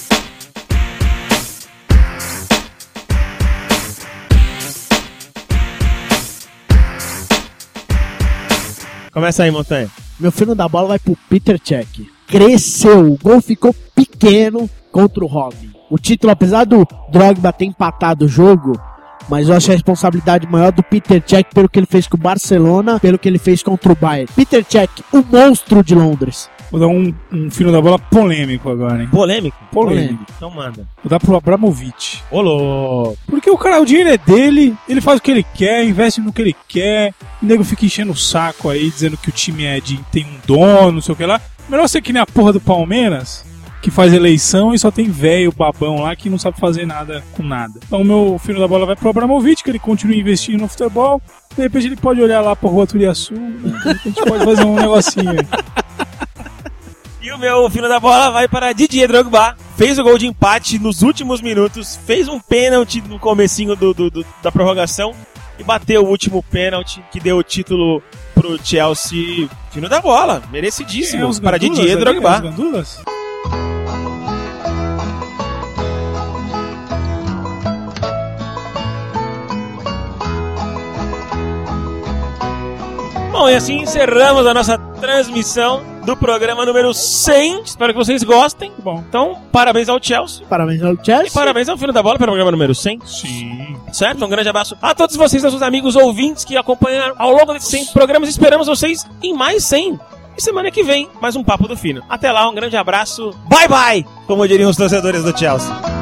Começa aí, Montanha. Meu filho da bola vai pro Peter Cech. Cresceu, o gol ficou pequeno contra o Robin. O título, apesar do Drogba ter empatado o jogo, mas eu acho a responsabilidade maior do Peter Cech pelo que ele fez com o Barcelona, pelo que ele fez contra o Bayern. Peter Cech, o monstro de Londres. Vou dar um, um filho da bola polêmico agora, hein? Polêmico? Polêmico. Então manda. Vou dar pro Abramovich. Olô. Porque o cara, o dinheiro é dele, ele faz o que ele quer, investe no que ele quer, o nego fica enchendo o saco aí, dizendo que o time é de, tem um dono, não sei o que lá. Melhor ser que nem a porra do Palmeiras, que faz eleição e só tem velho babão lá que não sabe fazer nada com nada. Então o meu filho da bola vai pro Abramovich, que ele continua investindo no futebol. De repente ele pode olhar lá pra Rua Turiaçu, a gente pode fazer um negocinho aí. E o meu filho da bola vai para Didier Drogba. Fez o gol de empate nos últimos minutos, fez um pênalti no comecinho do, do, do, da prorrogação e bateu o último pênalti que deu o título pro Chelsea. Filho da bola, merecidíssimo, é, para Didier Drogba. É, Bom, e assim encerramos a nossa transmissão do programa número cem. Espero que vocês gostem. Bom. Então, parabéns ao Chelsea. Parabéns ao Chelsea. E parabéns ao Filho da Bola pelo programa número cem. Sim. Certo? Um grande abraço a todos vocês, nossos amigos ouvintes que acompanharam ao longo desses cem programas. Esperamos vocês em mais cem. E semana que vem, mais um Papo do Fino. Até lá, um grande abraço. Bye, bye! Como diriam os torcedores do Chelsea.